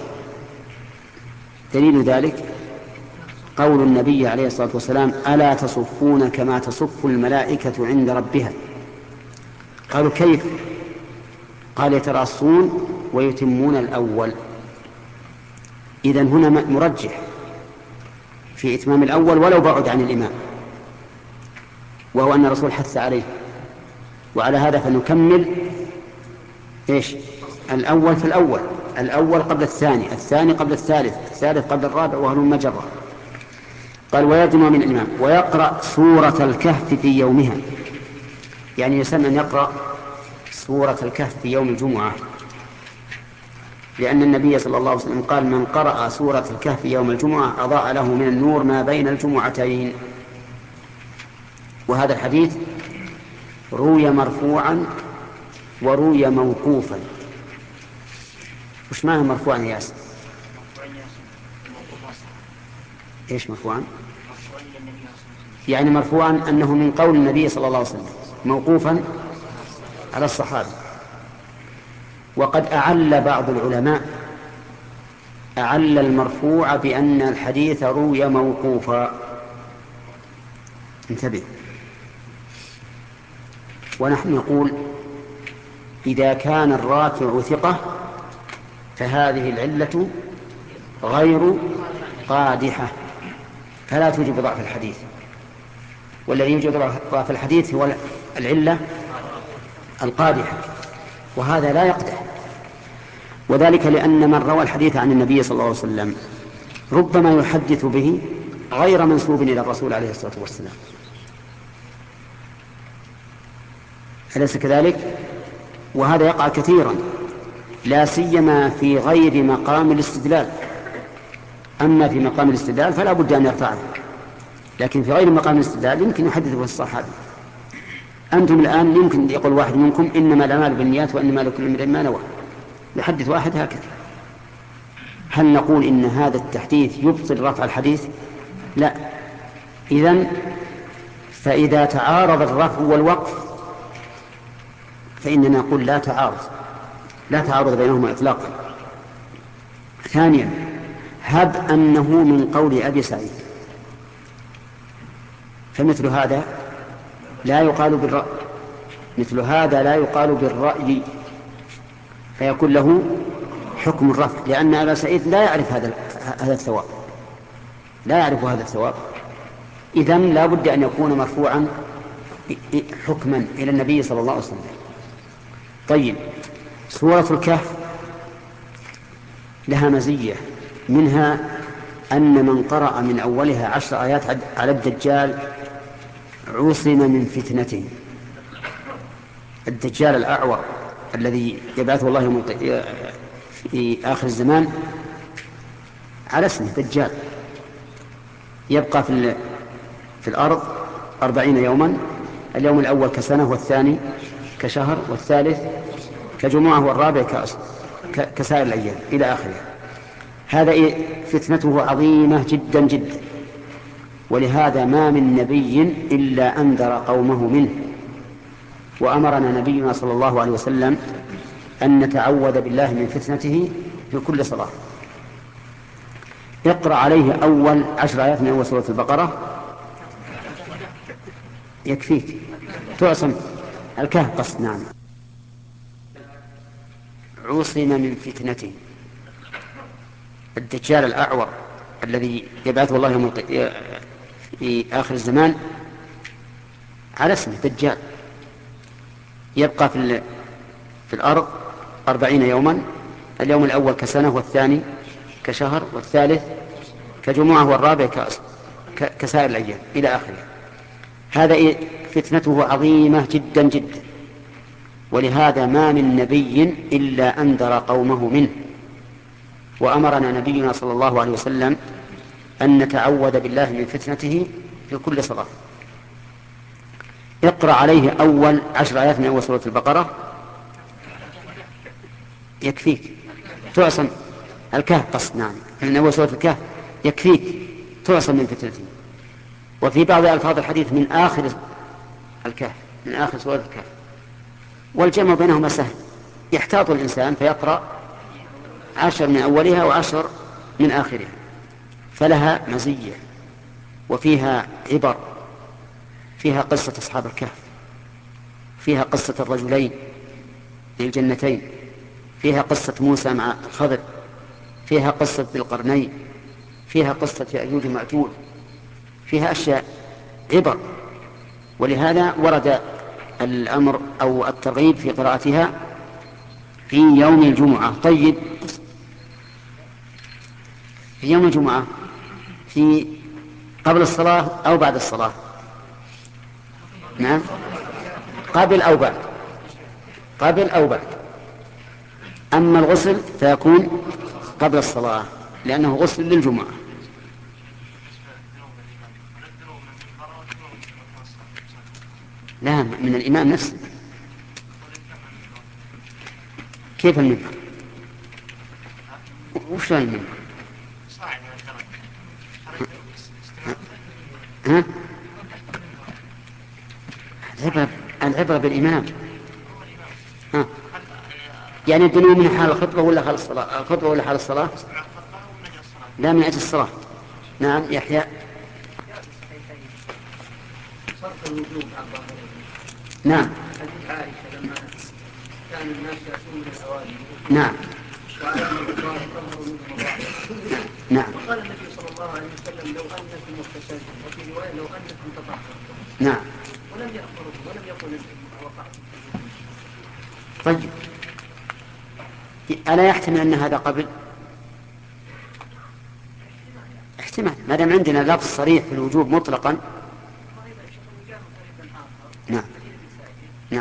دليل ذلك قول النبي عليه الصلاة والسلام ألا تصفون كما تصف الملائكة عند ربها؟ قالوا كيف؟ قال يتراصون ويتمون الأول. إذن هنا مرجح في إتمام الأول ولو بعد عن الإمام، وهو أن الرسول حث عليه. وعلى هذا فنكمل إيش؟ الأول في الأول، الأول قبل الثاني، الثاني قبل الثالث، الثالث قبل الرابع، وهلم مجرة. قال ويدنو من الإمام ويقرأ سورة الكهف في يومها، يعني يسمى أن يقرأ سورة الكهف في يوم الجمعة، لأن النبي صلى الله عليه وسلم قال من قرأ سورة الكهف يوم الجمعة أضاء له من النور ما بين الجمعتين. وهذا الحديث روي مرفوعا وروي موقوفا. وش معنى مرفوعا يا ياسر؟ ايش مرفوعا؟ يعني مرفوعا أنه من قول النبي صلى الله عليه وسلم، موقوفا على الصحابة. وقد أعل بعض العلماء أعل المرفوع بأن الحديث روي موقوفا. انتبه. ونحن نقول إذا كان الرافع ثقة فهذه العلة غير قادحة فلا توجب ضعف الحديث، والذي يوجب ضعف الحديث هو العلة القادحة، وهذا لا يقدح. وذلك لأن من روى الحديث عن النبي صلى الله عليه وسلم ربما يحدث به غير منسوب إلى الرسول عليه الصلاة والسلام، أليس كذلك؟ وهذا يقع كثيرا لا سيما في غير مقام الاستدلال. أما في مقام الاستدلال فلا بد أن يرفعه، لكن في غير مقام الاستدلال يمكن يحدث به الصحابي. أنتم الآن يمكن يقول واحد منكم إنما الأعمال بالنيات وإنما لكل امرئ ما نوى، يحدث واحد هكذا. هل نقول إن هذا التحديث يبطل رفع الحديث؟ لا. إذن فإذا تعارض الرفع والوقف فإننا نقول لا تعارض لا تعارض بينهما إطلاقا. ثانيا هب أنه من قول أبي سعيد، فمثل هذا لا يقال بالرأي، مثل هذا لا يقال بالرأي، فيكون له حكم الرفع، لأن أبا سعيد لا يعرف هذا هذا الثواب، لا يعرف هذا الثواب. إذن لا بد أن يكون مرفوعا حكما إلى النبي صلى الله عليه وسلم. طيب، سورة الكهف لها مزية، منها أن من قرأ من أولها عشر آيات على الدجال عصم من فتنته. الدجال الأعور الذي يبعثه الله يوم في آخر الزمان على اسمه دجال، يبقى في, في الأرض أربعين يوما، اليوم الأول كسنة، والثاني كشهر، والثالث كجمعة، والرابع كسائر الأيام إلى آخره. هذا فتنته عظيمة جدا جدا، ولهذا ما من نبي إلا أنذر قومه منه، وأمرنا نبينا صلى الله عليه وسلم أن نتعوذ بالله من فتنته في كل صلاة. اقرأ عليه أول عشر آيات من أول سورة البقرة يكفيك تعصم الكهف قصد. نعم. عصم من فتنته الدجال الأعور الذي يبعثه الله يوم في آخر الزمان على اسمه دجال، يبقى في, في الأرض أربعين يوما، اليوم الأول كسنة، والثاني كشهر، والثالث كجمعة، والرابع كسائر الأيام إلى آخره. هذا فتنته عظيمة جدا جدا، ولهذا ما من نبي إلا أنذر قومه منه، وأمرنا نبينا صلى الله عليه وسلم أن نتعوذ بالله من فتنته في كل صلاة. اقرأ عليه أول عشر آيات من أول سورة البقرة يكفيك تعصم الكهف قصد. نعم، من أول سورة الكهف يكفيك تعصم من فتنته. وفي بعض ألفاظ الحديث من آخر الكهف، من آخر سورة الكهف، والجمع بينهما سهل، يحتاط الإنسان فيقرأ عشر من أولها وعشر من آخرها، فلها مزية وفيها عبر، فيها قصة أصحاب الكهف، فيها قصة الرجلين للجنتين، فيها قصة موسى مع الخضر، فيها قصة ذي القرنين، فيها قصة يأجوج ومأجوج، فيها أشياء عبر، ولهذا ورد الأمر أو الترغيب في قراءتها في يوم الجمعة. طيب، في يوم الجمعة في قبل الصلاة أو بعد الصلاة؟ نعم، قبل أو بعد، قبل أو بعد. أما الغسل فيكون قبل الصلاة لأنه غسل للجمعة. لا، من الإمام نفسه. كيف المنبر؟ وش المنبر؟ ها؟ العبرة العبرة بالإمام. ها؟ يعني الدنيا من حال الخطبة ولا حال الصلاة؟ الخطبة ولا حال الصلاة؟ لا، من أجل الصلاة. نعم يحيى. نعم. نعم. نعم. وقال النبي صلى الله عليه وسلم لو أنكم مغتسلون، وفي رواية لو أنكم تطهرتم. نعم. ولم يأمروا ولم يقل وقعتم. طيب، ألا يحتمل أن هذا قبل؟ احتمال، ما دام عندنا لفظ صريح في الوجوب مطلقا. نعم. نعم.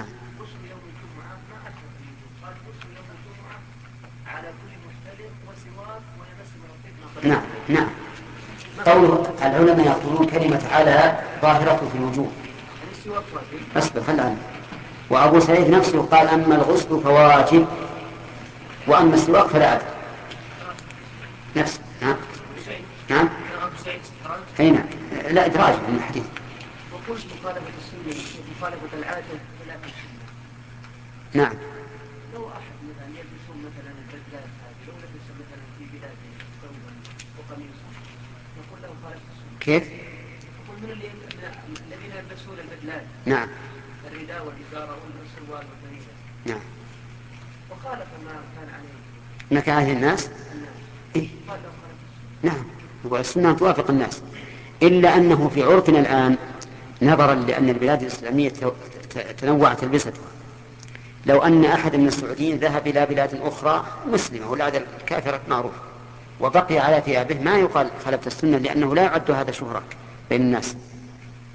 نعم. نعم. قوله العلماء يقولون كلمة على ظاهرة في الوجوب. أصبر خل عنه. وأبو سعيد نفسه قال أما الغسل فواجب وأما السواك فلا أدري. نفسه. نعم. نعم. هنا لا إدراج من الحديث. وقلت مخالفة السنة مخالفة العادة ولا السنة. نعم. لو أحد مثلا يلبسون مثلا البدلات هذه، لو لبس مثلا في بلاده ثوبا وقميصا، نقول له خالف السنة. كيف؟ نقول من الذين يلبسون البدلات. نعم. الرداء والإزار والسروال والبريدة. نعم. وخالف ما كان عليه. ما كان عليه الناس؟ الناس. إيه؟ قال له خالف السنة. نعم. والسنة توافق الناس، إلا أنه في عرفنا الآن نظرا لأن البلاد الإسلامية تنوعت البسطها، لو أن أحد من السعوديين ذهب إلى بلاد أخرى مسلمة والعادة الكافرة معروفة وبقي على ثيابه ما يقال خالفت السنة، لأنه لا يعد هذا شهرة بين الناس،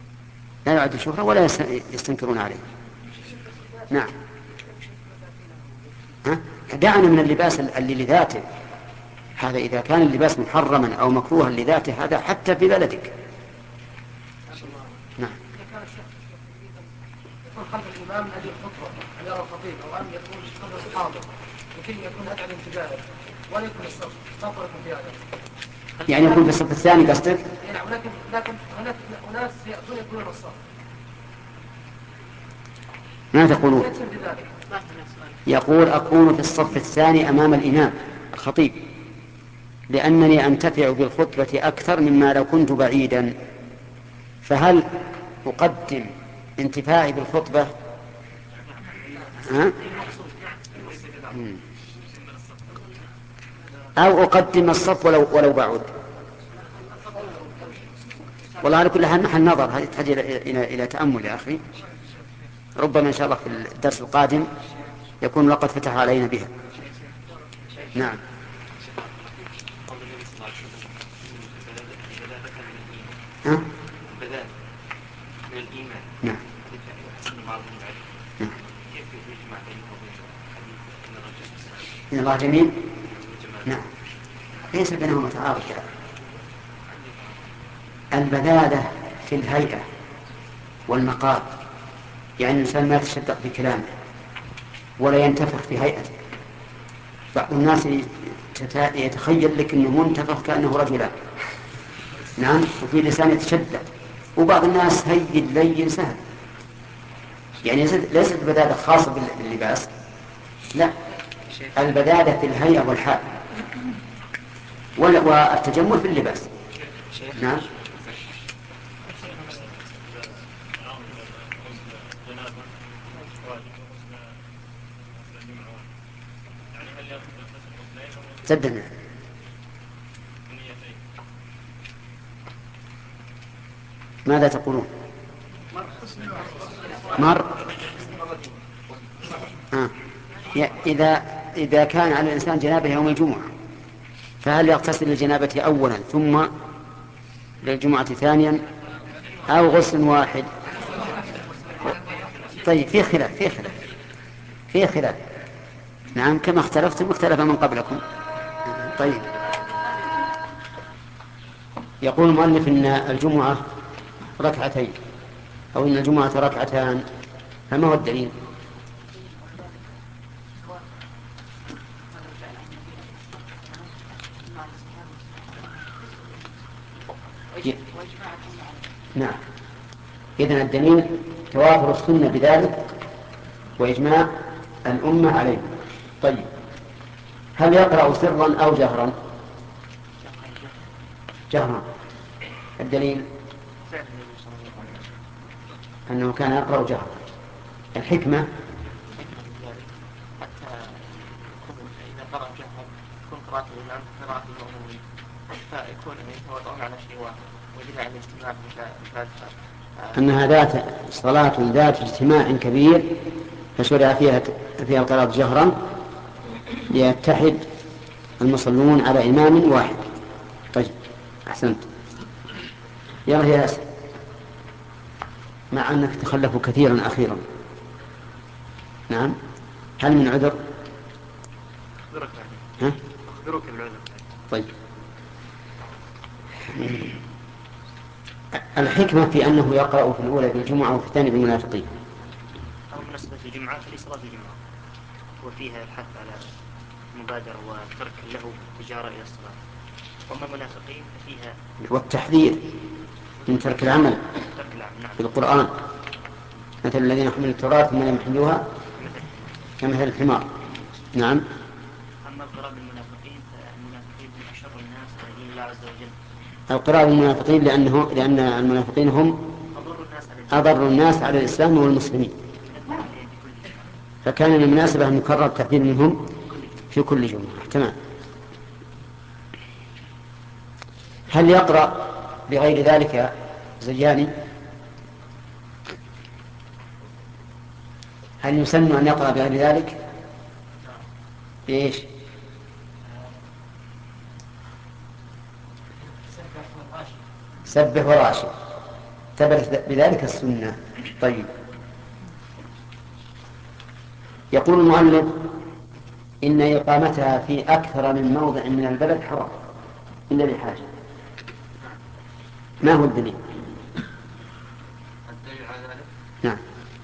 لا يعد شهرة ولا يستنكرون عليه. نعم. ها؟ دعنا من اللباس اللي لذاته، هذا إذا كان اللباس محرما أو مكروها لذاته هذا حتى في بلدك. نعم. يكون خلف الإمام من أجل الخطبة أن يرى الخطيب أو أن يكون خلف الحاضر لكي يكون أدعى الانتباه ولا يكون الصف ما فرق في هذا. يعني يكون في الصف الثاني قصدك؟ نعم، ولكن لكن هناك أناس يأتون يكونون الصف. ما تقولون؟ يقول أكون في الصف الثاني أمام الإمام الخطيب لأنني أنتفع بالخطبة أكثر مما لو كنت بعيدا، فهل أقدم انتفاعي بالخطبة ها؟ أو أقدم الصف ولو, ولو بعد؟ والله على كل حال محل نظر، هذه تحتاج إلى إلى تأمل يا أخي، ربما إن شاء الله في الدرس القادم يكون لقد فتح علينا بها. نعم. ها؟ نعم. إن الله جميل. نعم. ليس بينهما تعارض. البذاذة في الهيئة والمقال، يعني الإنسان ما يتشدق بكلامه ولا ينتفخ في هيئته. بعض الناس يتخيل لك أنه منتفخ كأنه رجلان، نعم، وفي لسان يتشدق. وبعض الناس هين لين سهل، يعني ليست البذاذة خاصة باللباس، لا، البذاذة في الهيئة والحال والتجمل في اللباس. نعم. صدقنا. ماذا تقولون؟ مر آه. إذا إذا كان على الإنسان جنابه يوم الجمعة فهل يغتسل للجنابة أولا ثم للجمعة ثانيا أو غسل واحد؟ طيب في خلاف في خلاف في خلاف نعم، كما اختلفتم اختلف من قبلكم. طيب، يقول المؤلف إن الجمعة ركعتين أو إن الجمعة ركعتان، فما هو الدليل؟ نعم، إذن الدليل توافر السنة بذلك وإجماع الأمة عليه. طيب، هل يقرأ سرا أو جهرا؟ جهرا. الدليل أنه كان يقرأ جهرا. الحكمة حتى إذا قرأ جهرا يكون قراءة الإمام قراءة المأمومين، فيكون يتوضعون على شيء واحد ويجب على الاجتماع مثل أنها ذات صلاة ذات اجتماع كبير فشرع فيها فيها القراءة جهرا ليتحد المصلون على إمام واحد. طيب، أحسنت. يلا يا ياسر، مع أنك تخلفوا كثيرا أخيرا. نعم، هل من عذر؟ أخبرك ها؟ أخبرك بالعذر. طيب، الحكمة في أنه يقرأ في الأولى بالجمعة وفي الثانية بالمنافقين. أو مناسبة الجمعة فلصلاة الجمعة وفيها الحث على المبادرة وترك له التجارة إلى الصلاة. وأما المنافقين فيها والتحذير من ترك العمل ترك العمل. نعم. في القرآن، مثل الذين يحملون التوراة ثم لم يحملوها كمثل الحمار. نعم. أما القراءة بالمنافقين فالمنافقين هم أشر الناس على دين الله عز وجل. القراءة بالمنافقين لأنه لأن المنافقين هم أضر الناس على الإسلام والمسلمين، فكان من المناسبة أن يكرر التحذير منهم في كل جمعة. تمام. هل يقرأ بغير ذلك زياني؟ هل يسن أن يقرأ بغير ذلك؟ إيش؟ سبح وراشد، ثبت بذلك السنة. طيب، يقول المؤلف إن إقامتها في أكثر من موضع من البلد حرام إلا لحاجة. ما هو الدليل؟ الدليل على ذلك نعم.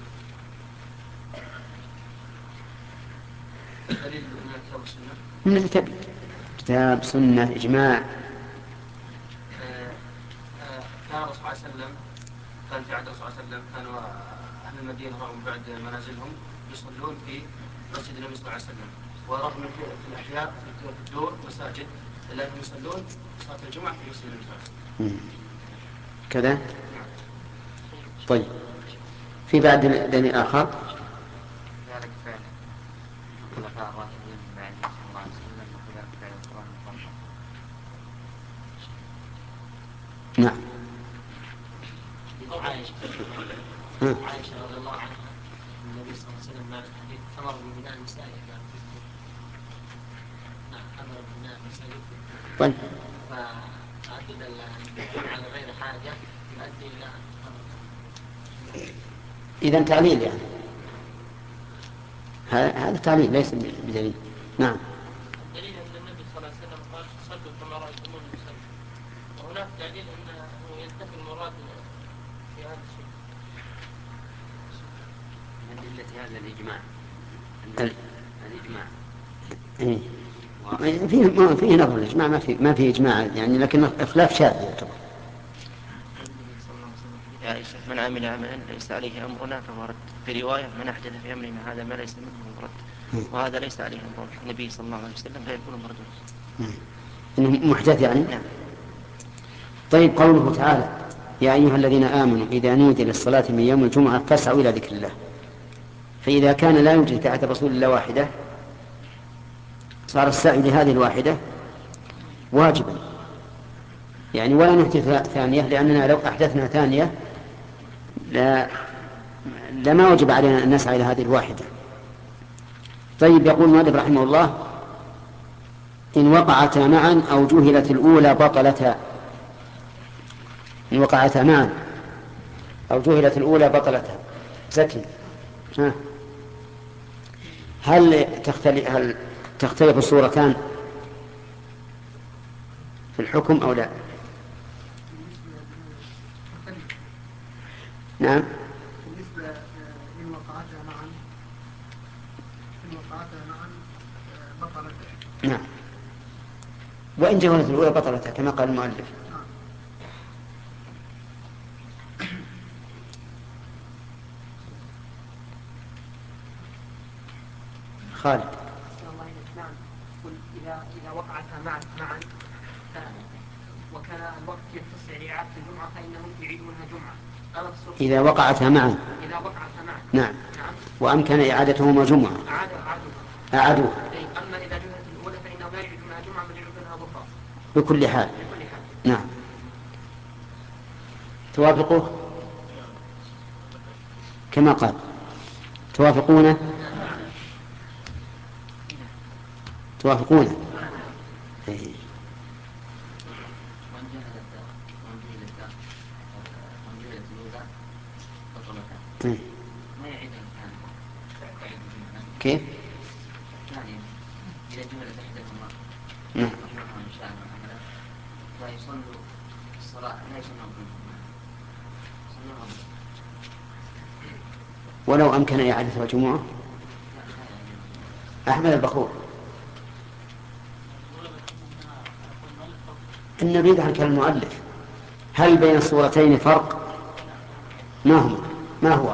الدليل من الكتاب والسنة. من الكتاب، كتاب سنة إجماع. آه، آه، كان الرسول صلى الله عليه وسلم كان في عهد الرسول صلى الله عليه وسلم كانوا أهل المدينة رغم بعد منازلهم يصلون في مسجد النبي صلى الله عليه وسلم، ورغم في في الأحياء في الدور مساجد إلا أنهم يصلون صلاة الجمعة في مسجد النبي صلى الله عليه وسلم. كذا. طيب، في بعد دليل آخر؟ ذلك فعل الخلفاء الراشدين من بعد صلى الله عليه وسلم وخلاف فعل القرآن المفضل. نعم. عائشة عائشة رضي الله عنها النبي صلى الله عليه وسلم مع الحديث أمر ببناء المساجد. نعم أمر ببناء المساجد. طيب. فعدد على غير حاجة يؤدي إلى إذن تعليل يعني، هذا تعليل ليس بدليل. نعم. دليل أن النبي صلى الله عليه وسلم قال صلوا كما رأيتموني أصلي، وهناك دليل أنه ينتفي المراد في هذا الشيء. من أدلة هذا الإجماع ال... الإجماع إيه. فيه ما فيه نظر الإجماع، ما في ما في إجماع يعني، لكن إخلاف شاذ يعتبر. يا عائشة من عمل عملا ليس عليه أمرنا فهو رد. في رواية من أحدث في أمرنا هذا ما ليس منه فهو رد، وهذا ليس عليه أمر النبي صلى الله عليه وسلم فيكون مردودا. إنه محدث يعني. نعم. طيب، قوله تعالى يا أيها الذين آمنوا إذا نودي للصلاة من يوم الجمعة فاسعوا إلى ذكر الله، فإذا كان لا يوجد تحت رسول الله واحدة صار السعي لهذه الواحدة واجبا يعني، ولا نحدث ثانية، لأننا لو أحدثنا ثانية لا لما وجب علينا أن نسعى إلى هذه الواحدة. طيب، يقول المؤلف رحمه الله إن وقعتا معا أو جهلت الأولى بطلتا. إن وقعتا معا أو جهلت الأولى بطلتا. زكي، ها. هل تختلف هل تختلف الصورتان في الحكم أو لا؟ نعم. بالنسبة إن وقعتها معا إن وقعتها معا بطلتا. نعم. وإن جهلت الأولى بطلتها كما قال المؤلف. خالد. نعم. إذا إذا وقعتها معا معا وكان الوقت يتسع لإعادة الجمعة فإنهم يعيدونها جمعة. إذا وقعتها معا. إذا وقعتها معا. نعم. نعم. وأمكن إعادتهما جمعة. أعادوا أعادوا. أما إذا جهلت الأولى فإنهم لا يعيدونها جمعة بل يعيدونها ظهرا. بكل حال. بكل حال. نعم. توافقوه كما قال. توافقونه توافقونه إيه. إيه. كيف؟ إذا جملت إحداهما نعم. لا يصلوا الصلاة لا يصلون ولو أمكن إعادتها جمعة. أحمد البخور إن نريد عن كلام المؤلف هل بين الصورتين فرق؟ ما هو ما هو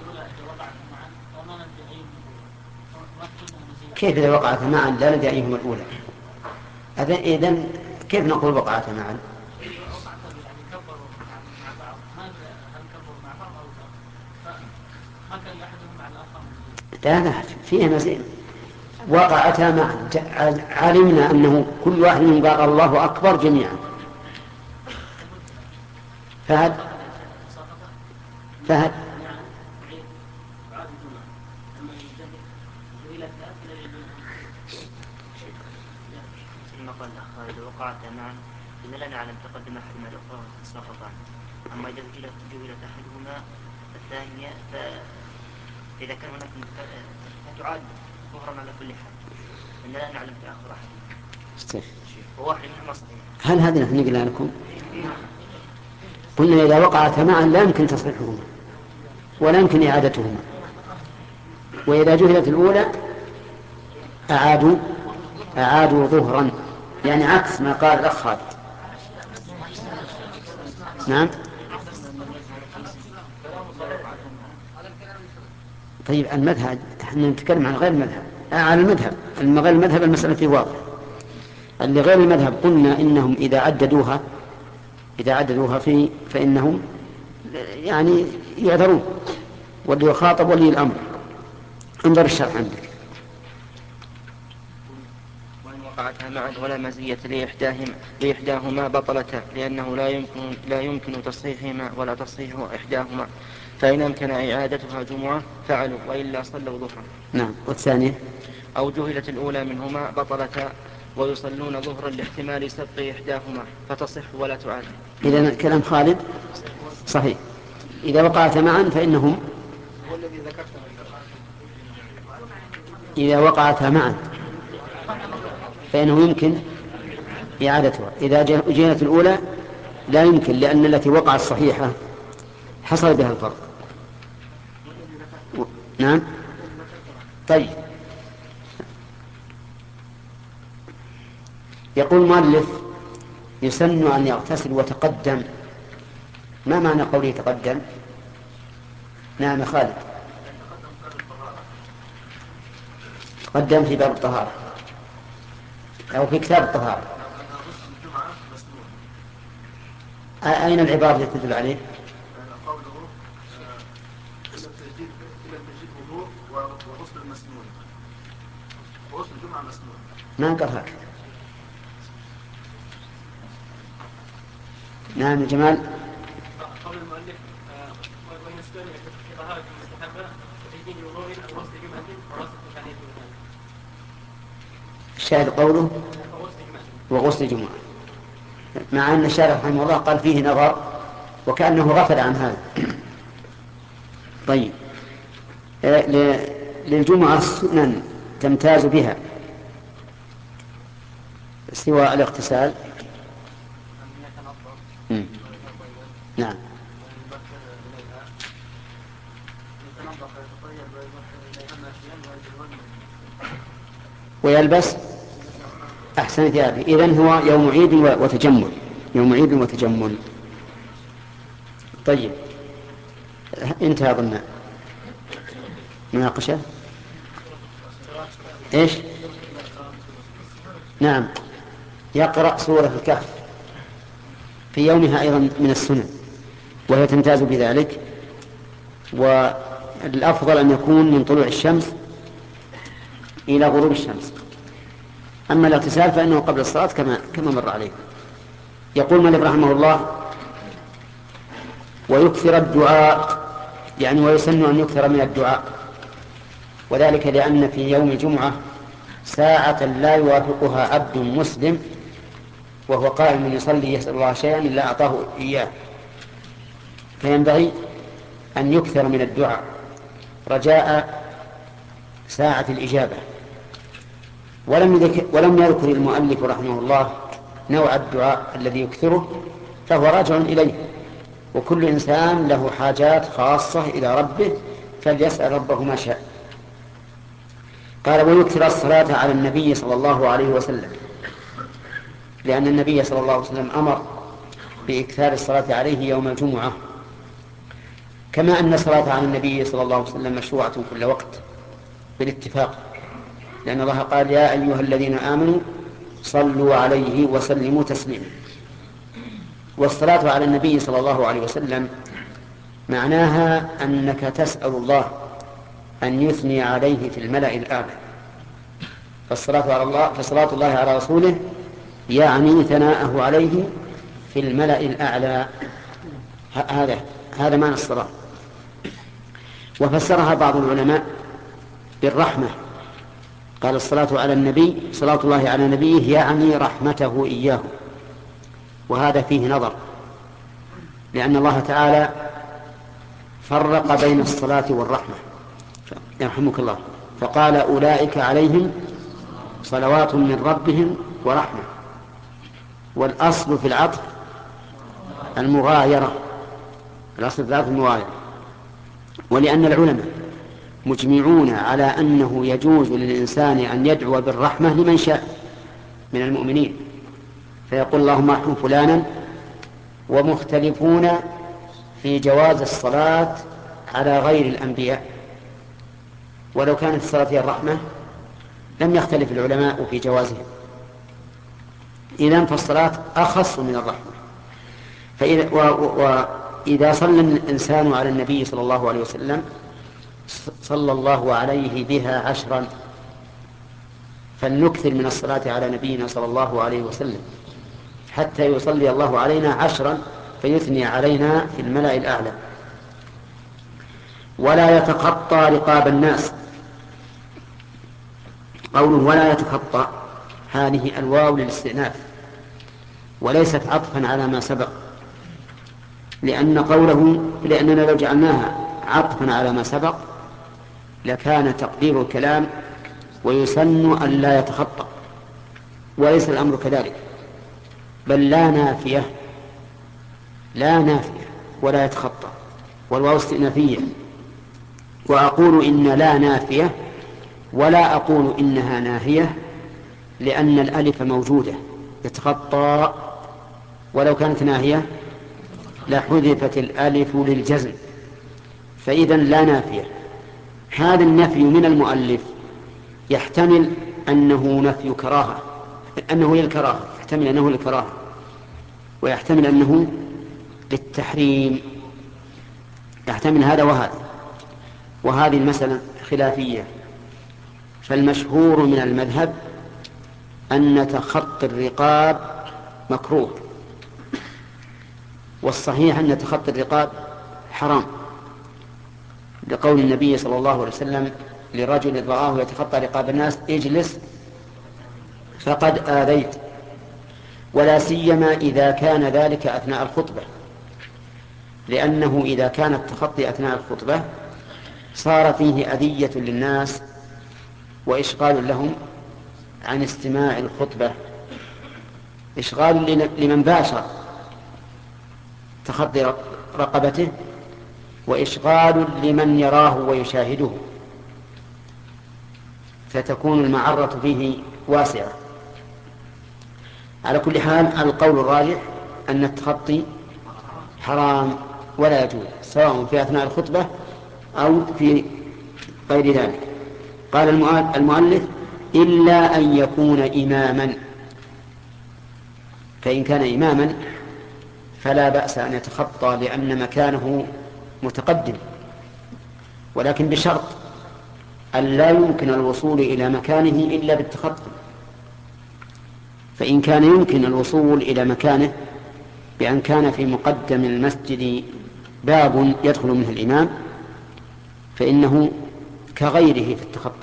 كيف إذا وقعت معا لا ندري أيهما الأولى؟ إذن كيف نقول وقعت معا؟ لا لا فيها مزيد. وقعتا معا علمنا أنه كل واحد منهم قال الله أكبر جميعا. فهد فهد ثم قال الأخ إذا وقعتا معا إن لا نعلم تقدم أحدهما الأخرى وتساقطان، أما إذا جهلت أحدهما الثانية فإذا كان هناك فتعاد ظهرا على كل حال. أن لا نعلم تأخر أحد. استيف. وواحد منهما صحيح. هل هذه نحن قلنا لكم؟ قلنا إذا وقعتا معا لا يمكن تصحيحهما ولا يمكن إعادتهما، وإذا جهلت الأولى أعادوا أعادوا ظهرا، يعني عكس ما قال الأخ خالد. نعم. طيب المذهب احنا نتكلم عن غير المذهب، آه على المذهب. غير المذهب المسألة فيه واضح. اللي غير المذهب قلنا إنهم إذا عددوها إذا عددوها في فإنهم يعني يعذرون، واللي يخاطب ولي الأمر. انظر الشرح عندك. وإن وقعتا معا ولا مزية لإحداهما, لإحداهما بطلتا، لأنه لا يمكن, لا يمكن تصحيحهما ولا تصحيح إحداهما، فإن أمكن إعادتها جمعة فعلوا، وإلا صلوا ظهرا. نعم. والثانية أو جهلت الأولى منهما بطلتا، ويصلون ظهرا لاحتمال سبق إحداهما فتصح ولا تعاد. إذا كلام خالد صحيح. إذا وقعتا معا فإنهم إذا وقعتا معا فإنه يمكن إعادتها. إذا جهلت الأولى لا يمكن، لأن التي وقعت صحيحة حصل بها الفرق. و... نعم. طيب. يقول مؤلف يسن أن يغتسل وتقدم. ما معنى قوله تقدم؟ نعم خالد. تقدم في باب الطهارة أو في كتاب الطهارة. أين العبارة التي تدل عليه؟ ما انقر هكذا. نعم جمال. قول المؤلف والمسكن في طهارة المستحبة وفي دين وضوء أو غسل جمعة وغسل ثانية جمعة. الشاهد قوله وغسل جمعة، مع أن الشارع رحمه الله قال فيه نظر وكأنه غفل عن هذا. طيب. للجمعة سنن تمتاز بها سوى الاغتسال. مم. نعم. ويلبس أحسن ثيابه. إذن هو يوم عيد وتجمل، يوم عيد وتجمل. طيب انتهى ظن مناقشة. إيش؟ نعم. يقرأ سورة الكهف في يومها أيضا من السنة، وهي تمتاز بذلك، والأفضل أن يكون من طلوع الشمس إلى غروب الشمس. أما الاغتسال فإنه قبل الصلاة كما كما مر عليه. يقول مالك رحمه الله ويكثر الدعاء، يعني ويسن أن يكثر من الدعاء، وذلك لأن في يوم الجمعة ساعة لا يوافقها عبد مسلم وهو قائم يصلي يسأل الله شيئا إلا أعطاه إياه، فينبغي أن يكثر من الدعاء رجاء ساعة الإجابة. ولم يذكر, ولم يذكر المؤلف رحمه الله نوع الدعاء الذي يكثره، فهو راجع إليه، وكل إنسان له حاجات خاصة إلى ربه فليسأل ربه ما شاء. قال ويكثر الصلاة على النبي صلى الله عليه وسلم، لأن النبي صلى الله عليه وسلم أمر بإكثار الصلاة عليه يوم الجمعة، كما أن الصلاة على النبي صلى الله عليه وسلم مشروعة كل وقت بالاتفاق، لأن الله قال يا أيها الذين آمنوا صلوا عليه وسلموا تسليما. والصلاة على النبي صلى الله عليه وسلم معناها أنك تسأل الله أن يثني عليه في الملأ الأعلى. فالصلاة على الله فصلاة الله على رسوله يعني ثناءه عليه في الملأ الأعلى. هذا هذا معنى الصلاة. وفسرها بعض العلماء بالرحمة، قال الصلاة على النبي صلاة الله على نبيه يعني رحمته إياه، وهذا فيه نظر، لأن الله تعالى فرق بين الصلاة والرحمة، يرحمك الله، فقال أولئك عليهم صلوات من ربهم ورحمة، والأصل في العطف المغايرة، الأصل في العطف المغايرة. ولأن العلماء مجمعون على أنه يجوز للإنسان أن يدعو بالرحمة لمن شاء من المؤمنين، فيقول اللهم ارحم فلانا، ومختلفون في جواز الصلاة على غير الأنبياء، ولو كانت الصلاة هي الرحمة لم يختلف العلماء في جوازها، إذن فالصلاة أخص من الرحمة. فإذا وإذا صلى الإنسان على النبي صلى الله عليه وسلم صلى الله عليه بها عشرا، فلنكثر من الصلاة على نبينا صلى الله عليه وسلم حتى يصلي الله علينا عشرا فيثني علينا في الملأ الأعلى. ولا يتخطى رقاب الناس، قوله ولا يتخطى هذه الواو للاستئناف وليست عطفا على ما سبق، لأن قوله لأننا لو جعلناها عطفا على ما سبق لكان تقدير الكلام ويسن أن لا يتخطى، وليس الأمر كذلك، بل لا نافية لا نافية ولا يتخطى، والواو استئنافية. وأقول إن لا نافية ولا أقول إنها ناهية، لأن الألف موجودة يتخطى، ولو كانت ناهية لحذفت الألف للجزم، فإذا لا نافية. هذا النفي من المؤلف يحتمل أنه نفي كراهة، أنه للكراهة، يحتمل أنه للكراهة، ويحتمل أنه للتحريم، يحتمل هذا وهذا، وهذه المسألة خلافية. فالمشهور من المذهب أن تخطي الرقاب مكروه، والصحيح أن تخطي الرقاب حرام، لقول النبي صلى الله عليه وسلم لرجل رآه يتخطى رقاب الناس اجلس فقد آذيت، ولا سيما إذا كان ذلك أثناء الخطبة، لأنه إذا كان التخطي أثناء الخطبة صار فيه أذية للناس وإشغال لهم عن استماع الخطبة، إشغال لمن باشر تخطي رقبته، وإشغال لمن يراه ويشاهده، فتكون المعرة فيه واسعة. على كل حال القول الراجح أن التخطي حرام ولا يجوز، سواء في أثناء الخطبة أو في غير ذلك. قال المؤلف إلا أن يكون إماما، فإن كان إماما فلا بأس أن يتخطى لأن مكانه متقدم، ولكن بشرط أن لا يمكن الوصول إلى مكانه إلا بالتخطي. فإن كان يمكن الوصول إلى مكانه بأن كان في مقدم المسجد باب يدخل منه الإمام فإنه كغيره في التخطي.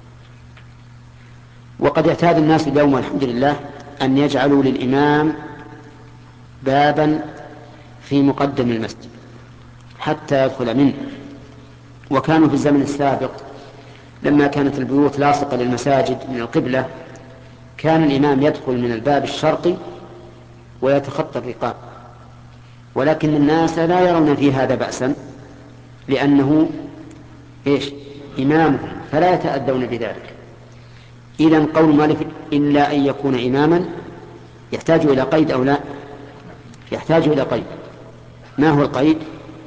وقد اعتاد الناس اليوم والحمد لله أن يجعلوا للإمام بابا في مقدم المسجد حتى يدخل منه. وكانوا في الزمن السابق لما كانت البيوت لاصقة للمساجد من القبلة كان الإمام يدخل من الباب الشرقي ويتخطى الرقاب، ولكن الناس لا يرون في هذا بأسا لأنه إيش إمام، فلا يتأذون بذلك. إذن قول مالك إلا أن يكون إماما يحتاج إلى قيد أو لا؟ يحتاج إلى قيد. ما هو القيد؟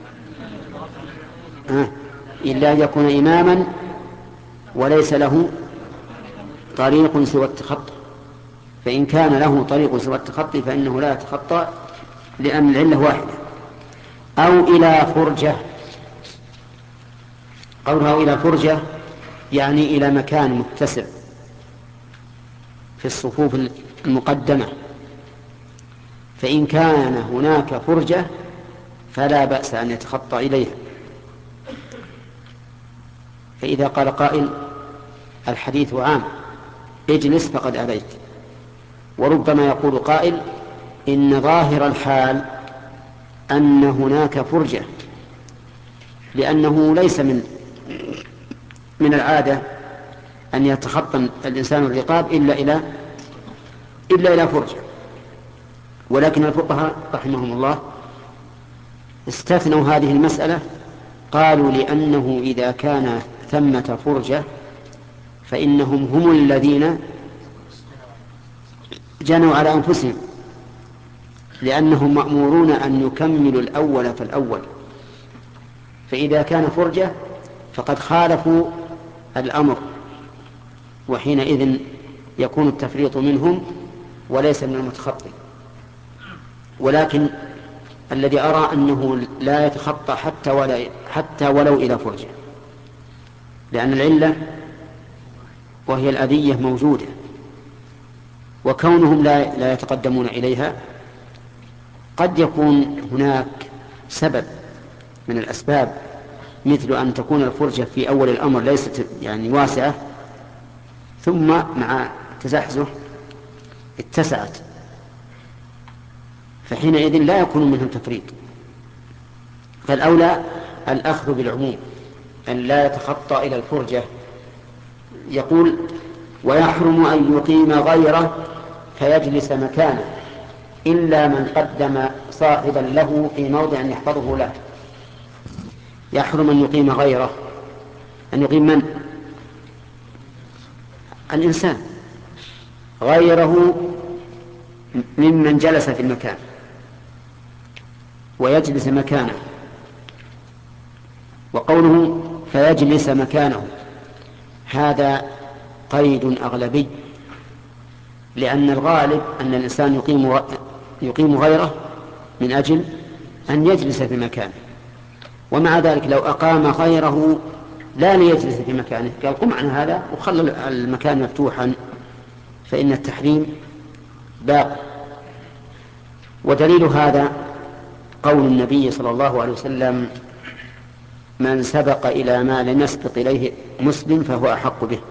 آه. إلا أن يكون إماما وليس له طريق سوى التخطي، فإن كان له طريق سوى التخطي فإنه لا يتخطى لأن العلة واحدة. أو إلى فرجة، قولها إلى فرجة يعني إلى مكان متسع في الصفوف المقدمة، فإن كان هناك فرجة فلا بأس أن يتخطى إليها. فإذا قال قائل الحديث عام اجلس فقد أبيت، وربما يقول قائل إن ظاهر الحال أن هناك فرجة، لأنه ليس من من العادة أن يتخطى الإنسان الرقاب إلا إلى إلا إلى فرجة. ولكن الفقهاء رحمهم الله استثنوا هذه المسألة، قالوا لأنه إذا كان ثمة فرجة فإنهم هم الذين جنوا على أنفسهم، لأنهم مأمورون أن يكملوا الأول فالأول، فإذا كان فرجة فقد خالفوا الأمر، وحينئذ يكون التفريط منهم وليس من المتخطي. ولكن الذي أرى أنه لا يتخطى حتى, ولا حتى ولو إلى فرجة، لأن العلة وهي الأذية موجودة، وكونهم لا, لا يتقدمون إليها قد يكون هناك سبب من الأسباب، مثل أن تكون الفرجة في أول الأمر ليست يعني واسعة، ثم مع تزحزح اتسعت، فحينئذ لا يكون منهم تفريط. فالأولى الأخذ بالعموم، أن لا يتخطى إلى الفرجة. يقول: ويحرم أن يقيم غيره فيجلس مكانه إلا من قدم صاحبا له في موضع يحفظه له. يحرم أن يقيم غيره، أن يقيم من؟ الإنسان غيره ممن جلس في المكان ويجلس مكانه. وقوله فيجلس مكانه هذا قيد أغلبي، لأن الغالب أن الإنسان يقيم يقيم غيره من أجل أن يجلس في مكانه، ومع ذلك لو أقام غيره لا ليجلس في مكانه قال قم عن هذا وخلى المكان مفتوحا، فإن التحريم باق. ودليل هذا قول النبي صلى الله عليه وسلم: من سبق إلى ما لم يسبق إليه مسلم فهو أحق به.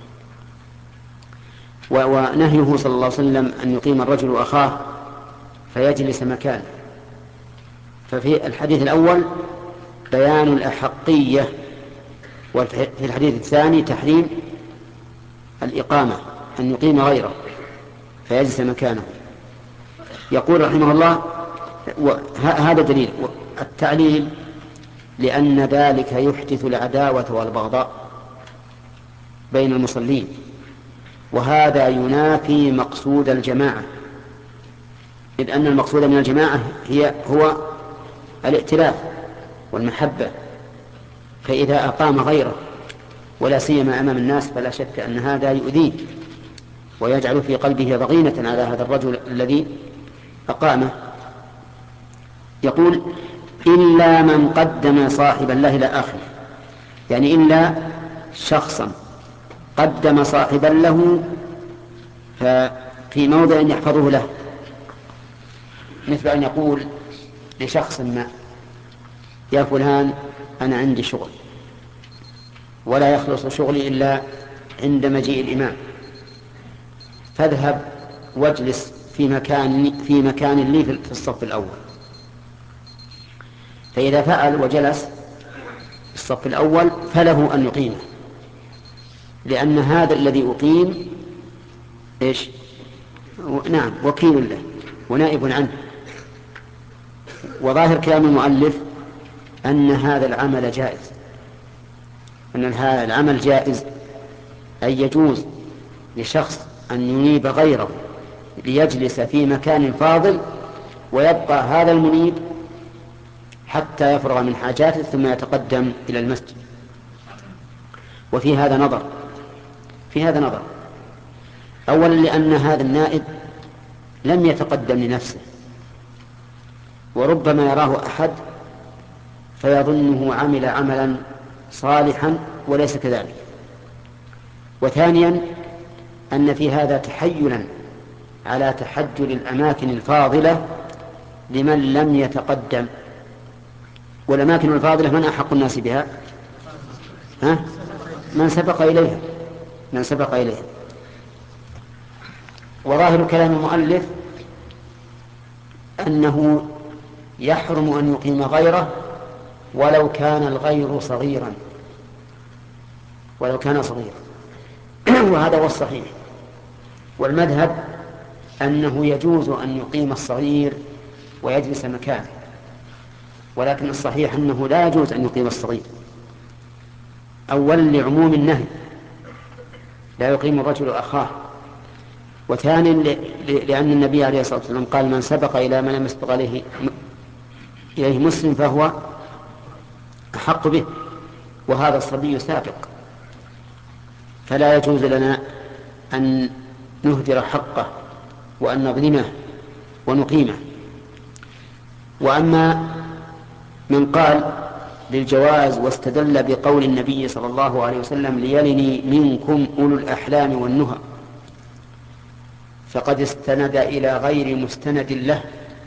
ونهيه صلى الله عليه وسلم أن يقيم الرجل أخاه فيجلس مكانه. ففي الحديث الأول بيان الأحقية، وفي الحديث الثاني تحريم الإقامة، أن يقيم غيره فيجلس مكانه. يقول رحمه الله: هذا دليل. التعليل: لأن ذلك يحدث العداوة والبغضاء بين المصلين، وهذا ينافي مقصود الجماعة، إذ أن المقصود من الجماعة هي هو الائتلاف والمحبة. فإذا أقام غيره ولا سيما أمام الناس فلا شك أن هذا يؤذيه ويجعل في قلبه ضغينة على هذا الرجل الذي أقامه. يقول: إلا من قدم صاحب الله إلى آخره، يعني إلا شخصا قدم صاحبا له في موضع يحفظه له، مثل أن يقول لشخص ما: يا فلان أنا عندي شغل ولا يخلص شغلي إلا عند مجيء الإمام، فاذهب واجلس في مكان في مكان لي في الصف الأول. فإذا فعل وجلس في الصف الأول فله أن يقيمه، لأن هذا الذي أقيم إيش؟ نعم وكيل له ونائب عنه. وظاهر كلام المؤلف أن هذا العمل جائز، أن هذا العمل جائز، أي يجوز لشخص أن ينيب غيره ليجلس في مكان فاضل ويبقى هذا المنيب حتى يفرغ من حاجاته ثم يتقدم إلى المسجد. وفي هذا نظر في هذا نظر أولا لأن هذا النائب لم يتقدم لنفسه، وربما يراه أحد فيظنه عمل عملا صالحا وليس كذلك. وثانيا أن في هذا تحيلا على تحجر الأماكن الفاضلة لمن لم يتقدم. والأماكن الفاضلة من أحق الناس بها؟ ها؟ من سبق إليها من سبق إليها. وظاهر كلام المؤلف أنه يحرم أن يقيم غيره ولو كان الغير صغيرا ولو كان صغيرا وهذا هو الصحيح. والمذهب أنه يجوز أن يقيم الصغير ويجلس مكانه، ولكن الصحيح أنه لا يجوز أن يقيم الصغير، أولا لعموم النهي لا يقيم الرجل أخاه، وثانيا لأن النبي عليه الصلاة والسلام قال من سبق إلى من لم يسبق عليه إليه مسلم فهو أحق به، وهذا الصبي سابق، فلا يجوز لنا أن نهدر حقه وأن نظلمه ونقيمه. وأما من قال للجواز واستدل بقول النبي صلى الله عليه وسلم ليلني منكم أولو الأحلام والنهى، فقد استند إلى غير مستند له،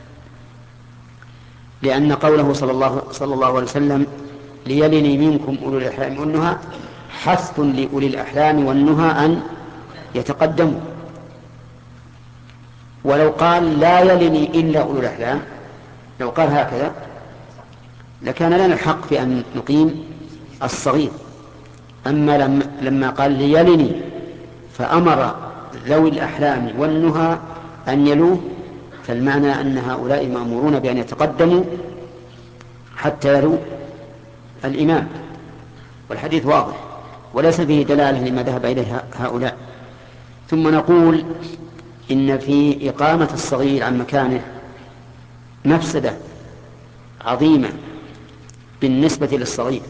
لأن قوله صلى الله, صلى الله عليه وسلم ليلني منكم أولو الأحلام والنهى حث لأولي الأحلام والنهى أن يتقدموا، ولو قال لا يلني إلا أولو الأحلام، لو قال هكذا لكان لنا الحق في أن نقيم الصغير. أما لما, لما قال ليلني فأمر ذوي الأحلام والنهى أن يلوه، فالمعنى أن هؤلاء مأمورون بأن يتقدموا حتى يلوا الإمام، والحديث واضح وليس فيه دلالة لما ذهب إليه هؤلاء. ثم نقول إن في إقامة الصغير عن مكانه مفسدة عظيمة بالنسبة للصغير،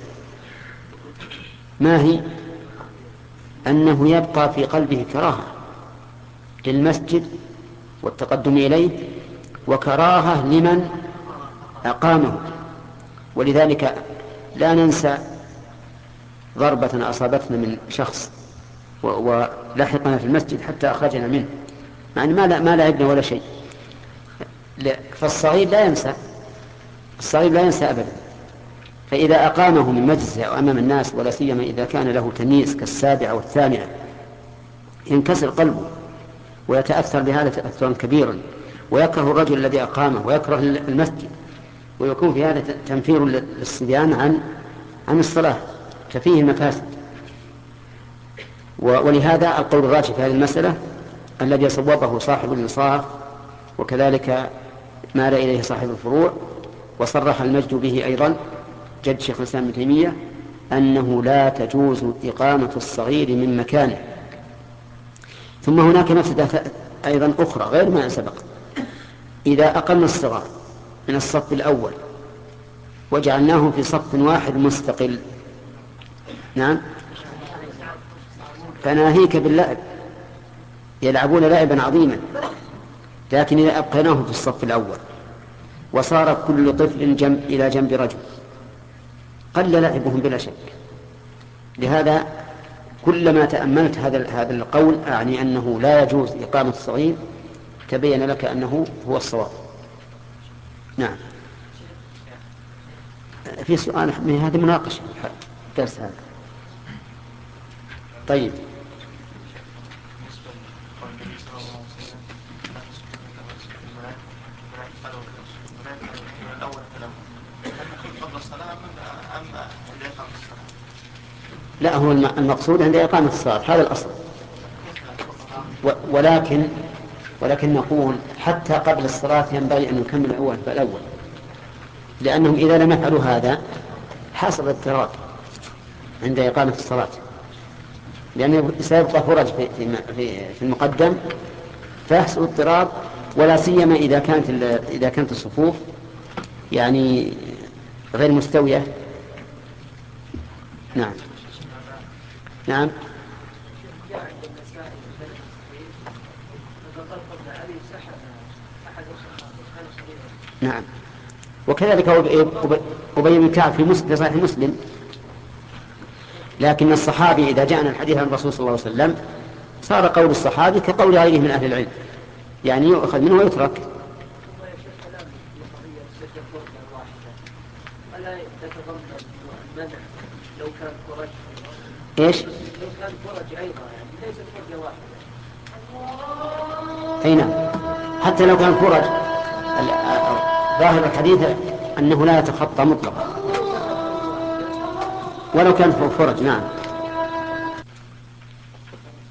ما هي؟ أنه يبقى في قلبه كراهة للمسجد والتقدم إليه، وكراهة لمن أقامه. ولذلك لا ننسى ضربة أصابتنا من شخص ولحقنا في المسجد حتى أخرجنا منه، مع أن ما, ما لعبنا ولا شيء. فالصغير لا ينسى، الصغير لا ينسى أبدا، فإذا أقامه من مجلسه أو أمام الناس، ولا سيما إذا كان له تمييز كالسابعة والثامنة، ينكسر قلبه ويتأثر بهذا تأثرا كبيرا، ويكره الرجل الذي أقامه ويكره المسجد، ويكون في هذا تنفير للصبيان عن عن الصلاة، ففيه المفاسد. ولهذا القول الراجح في هذه المسألة الذي صوبه صاحب الإنصاف، وكذلك مال إليه صاحب الفروع، وصرح المجد به أيضا جد شيخ الإسلام ابن تيمية، أنه لا تجوز إقامة الصغير من مكانه. ثم هناك مفسدة أيضا أخرى غير ما سبق، إذا أقمنا الصغار من الصف الأول وجعلناهم في صف واحد مستقل، نعم، فناهيك باللعب، يلعبون لعبا عظيما، لكن إذا أبقيناهم في الصف الأول وصار كل طفل جنب إلى جنب رجل قل لعبهم بلا شك. لهذا كلما تأملت هذا هذا القول أعني أنه لا يجوز إقامة الصغير، تبين لك أنه هو الصواب. نعم. في سؤال من هذه مناقشة درس هذا. طيب. لا، هو المقصود عند إقامة الصلاة، هذا الأصل. ولكن ولكن نقول حتى قبل الصلاة ينبغي أن نكمل الأول فالأول، لأنهم إذا لم يفعلوا هذا حصل اضطراب عند إقامة الصلاة، لأنه سيبقى فرج في, في, في المقدم فيحصل اضطراب، ولا سيما إذا كانت إذا كانت الصفوف يعني غير مستوية. نعم نعم نعم. وكذلك أبي بن كعب في صحيح مسلم، لكن الصحابي إذا جاءنا الحديث عن الرسول صلى الله عليه وسلم صار قول الصحابي كقول غيره من أهل العلم، يعني يؤخذ منه ويترك. لو كان فرج ايش؟ لو كان فرج ايضا يعني ليست فرجه واحده. اي نعم، حتى لو كان فرج ظاهر الحديث انه لا يتخطى مطلقا ولو كان فرج. نعم.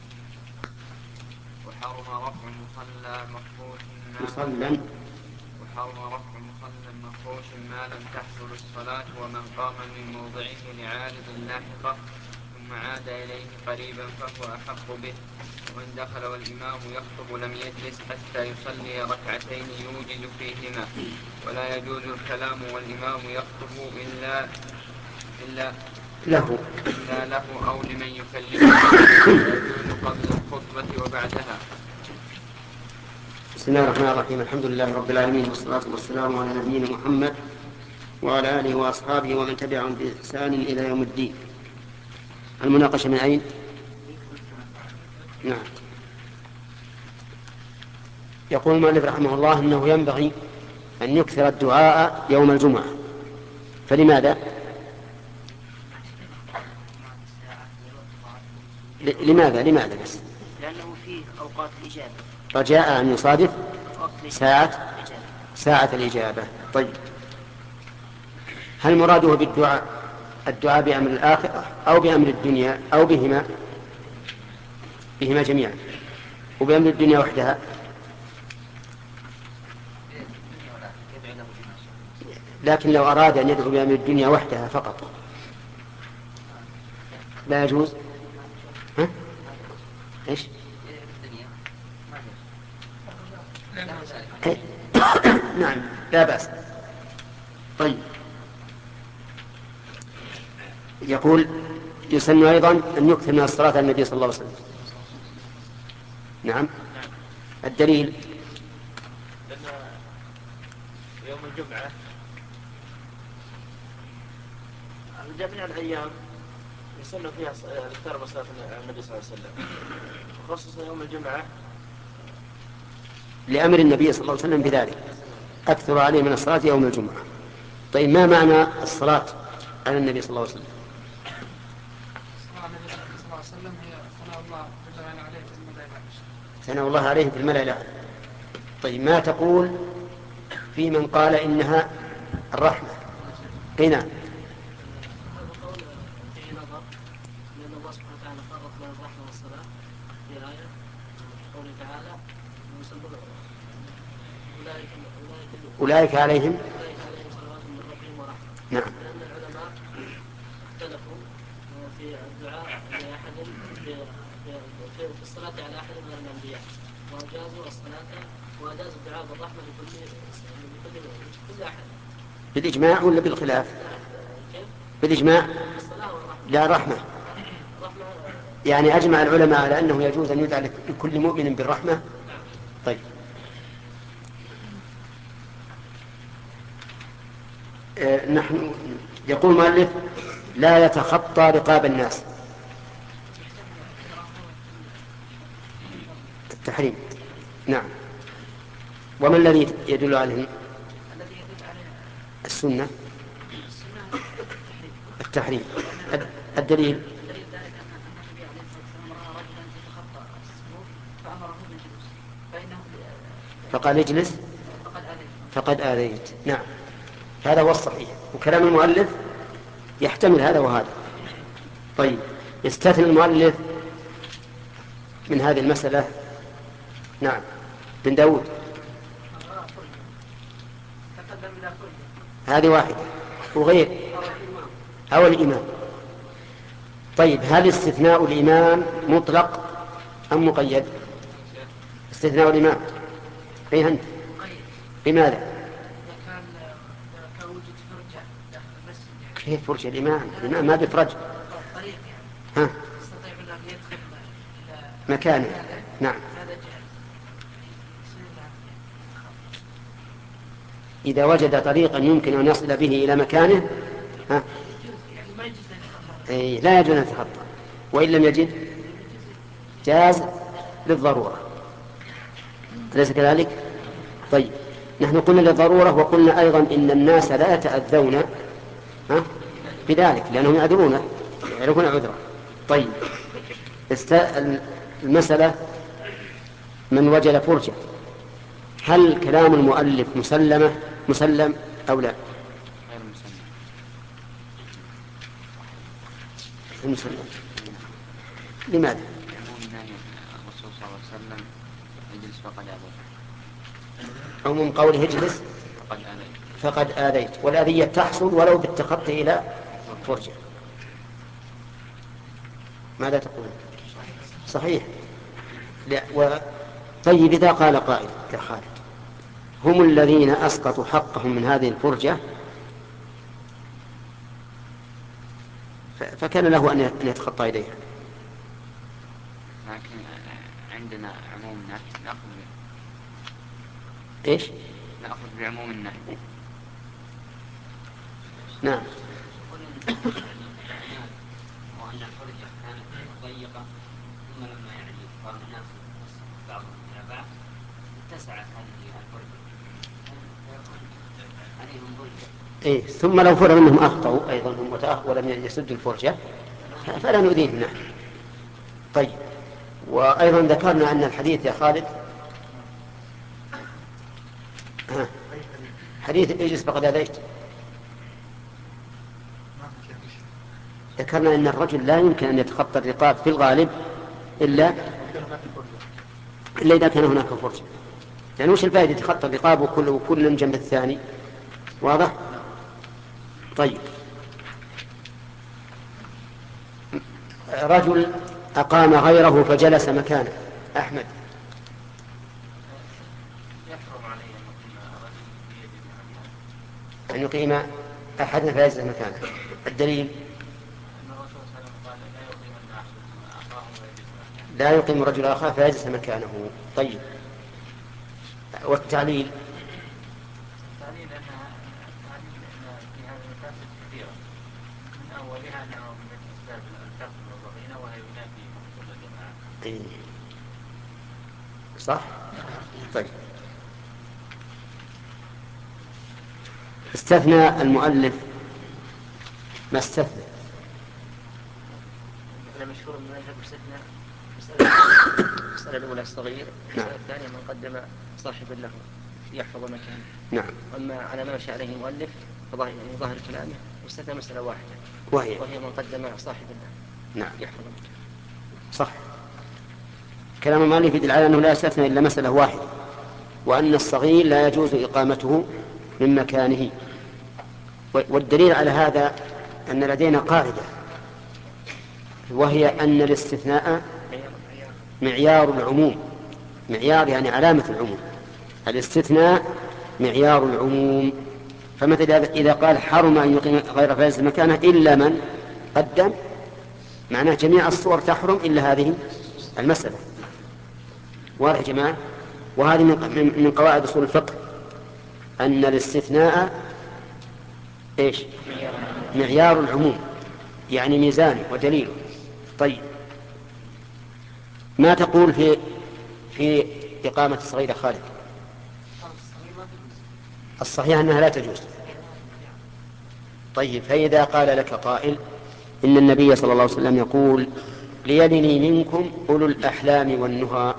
مفروش مصلى وحرم رفع مصلى مفروش ما لم تحصل الصلاة ومن قام من موضعه لعارض لاحقة ثم عاد إليه قريبا فهو أحق به. ومن دخل والإمام يخطب لم يجلس حتى يصلي ركعتين يوجد فيهما، ولا يجوز الكلام والإمام يخطب إلا إلا له إلا له أو لمن يكلمه، ويجوز قبل الخطبة وبعدها. بسم الله الرحمن الرحيم. الحمد لله رب العالمين، والصلاة والسلام على نبينا محمد وعلى آله وأصحابه ومن تبعهم بإحسان إلى يوم الدين. المناقشة من أين؟ نعم. يقول المؤلف رحمه الله إنه ينبغي أن يكثر الدعاء يوم الجمعة. فلماذا؟ لماذا لماذا بس؟ لأنه فيه أوقات الإجابة، رجاء أن يصادف ساعة ساعة الإجابة. طيب، هل مراده بالدعاء الدعاء بأمر الآخرة أو بأمر الدنيا أو بهما بهما جميعا، وبأمر الدنيا وحدها؟ لكن لو أراد أن يدعو بأمر الدنيا وحدها فقط لا يجوز؟ ها؟ إيش؟ نعم لا بأس. طيب، يقول يسن أيضا أن يكثر من الصلاة على النبي صلى الله عليه وسلم. نعم. الدليل لأن يوم الجمعة جميع الأيام يسن فيها الاكثار من صلاة النبي صلى الله عليه وسلم، خصوصا يوم الجمعة لأمر النبي صلى الله عليه وسلم بذلك، أكثر عليه من الصلاة يوم الجمعة. طيب، ما معنى الصلاة على النبي صلى الله عليه وسلم؟ الصلاة على النبي صلى الله عليه وسلم هي ثناء الله جل عليه في الملأ الأعلى. ثناء الله عليه في الملأ الأعلى. طيب، ما تقول في من قال إنها الرحمة؟ أي نعم. لأن الله سبحانه وتعالى فرق بين الرحمة والصلاة في آية قوله تعالى أولئك عليهم صلوات من ربهم ورحمة. نعم. لأن العلماء اختلفوا في الدعاء لأحد في, في, في الصلاة على أحد من الأنبياء، وأجازوا الصلاة وأجازوا الدعاء بالرحمة لكل لكل كل أحد. بالإجماع ولا بالخلاف؟ بالإجماع. لا، الرحمة. يعني أجمع العلماء على أنه يجوز أن يدعى لكل مؤمن بالرحمة. طيب، آه نحن يقول المؤلف لا يتخطى رقاب الناس. التحريم. نعم. وما الذي يدل عليه؟ السنة. التحريم. الدليل فقال اجلس فقد آذيت. نعم، هذا هو الصحيح، وكلام المؤلف يحتمل هذا وهذا. طيب، يستثني المؤلف من هذه المسألة. نعم، بن داود. هذه واحدة وغير أو الإمام. طيب، هل استثناء الإمام مطلق أم مقيد؟ استثناء الإمام. أي أنت؟ لماذا؟ كيف فرجة الإمام؟ الإمام ما بفرج. ها؟ مكانه. نعم. إذا وجد طريقا يمكن أن يصل به إلى مكانه، ها؟ أي لا يجوز أن يتخطى، وإن لم يجد جاز للضرورة، أليس كذلك؟ طيب، نحن قلنا للضرورة، وقلنا أيضا إن الناس لا يتأذون ها؟ بذلك لأنهم يعذرون يعرفون عذرا. طيب، المسألة من وجد فرجة، هل كلام المؤلف مسلمة مسلم أو لا؟ غير مسلم. مسلم. لماذا؟ الرسول صلى الله عليه وسلم يجلس فقد أبوه. عموم قوله اجلس فقد آذيت. فقد آذيت، والأذية تحصل ولو بالتخطي إلى فرجة. ماذا تقول؟ صحيح. لا و... طيب إذا قال قائل يا خالد هم الذين أسقطوا حقهم من هذه الفرجة ف... فكان له أن يتخطى إليها. لكن عندنا عموم النهي نأخذ إيش؟ نأخذ بعموم النهي. نعم. وأن الفرجة كانت ضيقة ثم لما يعني قام الناس بعضهم إلى بعض اتسعت هذه الفرجة عليهم ضيقة. إيه ثم لو فرض منهم أخطأوا أيضا هم وتأخروا ولم يسدوا الفرجة فلا نؤذيهم. نعم. طيب وأيضا ذكرنا أن الحديث يا خالد ها. حديث اجلس فقد آذيت ذكرنا أن الرجل لا يمكن أن يتخطى الرقاب في الغالب إلا إلا إذا كان هناك فرجة. يعني وش الفائدة يتخطى الرقاب وكل وكل جنب الثاني؟ واضح؟ طيب رجل أقام غيره فجلس مكانه. أحمد. أن يقيم أحدنا فيجلس مكانه. الدليل لا يقيم رجل آخر فيجلس مكانه. طيب والتعليل التعليل أن في هذه المفاسد كثيرة من أولها أنه من أسباب الفرق والضغينة وهي ينافي كل الجماعة. صح؟ طيب استثنى المؤلف ما استثنى. أنا مشهور من المذهب استثنى المسألة الأولى الصغير، المسألة الثانية من قدم صاحب له يحفظ مكانه. نعم. أما على ما مشى عليه المؤلف فظاهر يعني ظاهر كلامه واستثنى مسألة واحدة وهي وهي من قدم صاحب له. نعم. يحفظ مكانه. صح. كلام المؤلف يدل على أنه لا يستثنى إلا مسألة واحدة، وأن الصغير لا يجوز إقامته من مكانه. والدليل على هذا أن لدينا قاعدة وهي أن الاستثناء معيار العموم. معيار يعني علامة العموم. الاستثناء معيار العموم. فمثلا إذا قال حرم أن يقيم غير فاجلس مكانه إلا من قدم، معناه جميع الصور تحرم إلا هذه المسألة. واضح يا جماعة؟ وهذه من قواعد أصول الفقه أن الاستثناء إيش؟ معيار العموم، يعني ميزان ودليل. طيب ما تقول في في إقامة الصغيرة خالد؟ الصحيح أنها لا تجوز. طيب فإذا قال لك قائل إن النبي صلى الله عليه وسلم يقول ليلني منكم أولو الأحلام والنهى،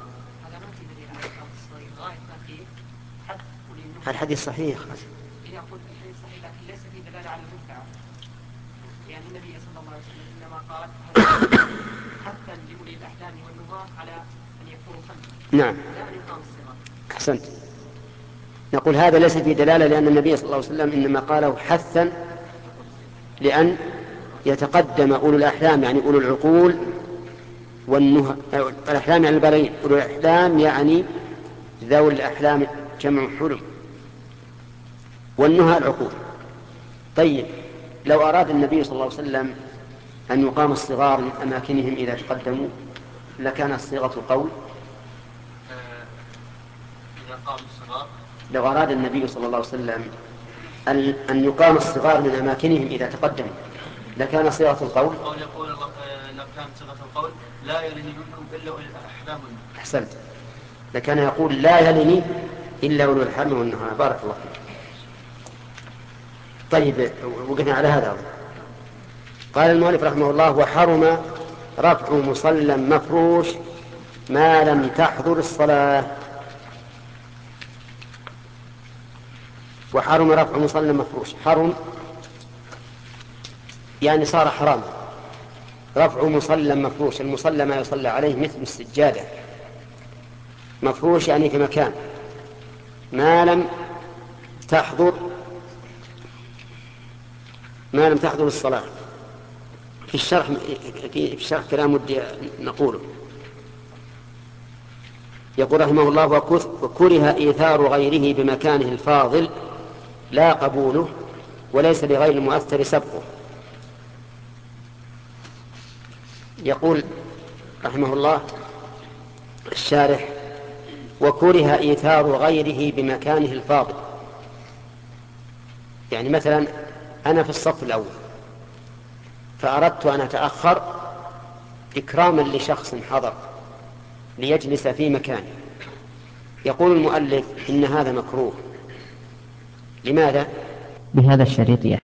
الحديث صحيح. إذا قلت الحديث صحيح لكن ليس فيه دلالة على المدعى، يعني النبي صلى الله عليه وسلم إنما قال حتى لأولي الأحلام والنهى على أن يكونوا خمسة. نعم. لا أن يقام الصغار. أحسنت. نقول هذا ليس فيه دلالة لأن النبي صلى الله عليه وسلم إنما قاله حثا لأن يتقدم أولو الأحلام يعني أولو العقول والنهى. الأحلام يعني البالغين، أولو الأحلام يعني ذوي الأحلام جمع حلم، والنهى العقول. طيب لو أراد النبي صلى الله عليه وسلم أن يقام الصغار من أماكنهم إذا تقدموا لكان صيغة القول إذا قام الصغار. لو أراد النبي صلى الله عليه وسلم أن يقام الصغار من أماكنهم إذا تقدموا لكان صيغة القول أو يقول لو كانت صيغة القول لا يلني منكم إلا أولي الأحلام. أحسنت. لكان يقول لا يلني إلا أولو الأحلام والنهى. بارك الله فيك. طيب وقفنا على هذا. قال المؤلف رحمه الله وحرم رفع مصلى مفروش ما لم تحضر الصلاة. وحرم رفع مصلى مفروش، حرم يعني صار حرام رفع مصلى مفروش. المصلى ما يصلى عليه مثل السجادة، مفروش يعني في مكان ما لم تحضر ما لم تحضر الصلاة. في الشرح في الشرح كلام ودي نقوله. يقول رحمه الله: وكره إيثار غيره بمكانه الفاضل لا قبوله، وليس لغير المؤثر سبقه. يقول رحمه الله الشارح: وكره إيثار غيره بمكانه الفاضل. يعني مثلا أنا في الصف الأول فأردت أن أتأخر إكراما لشخص حضر ليجلس في مكانه. يقول المؤلف إن هذا مكروه. لماذا؟ بهذا الشريط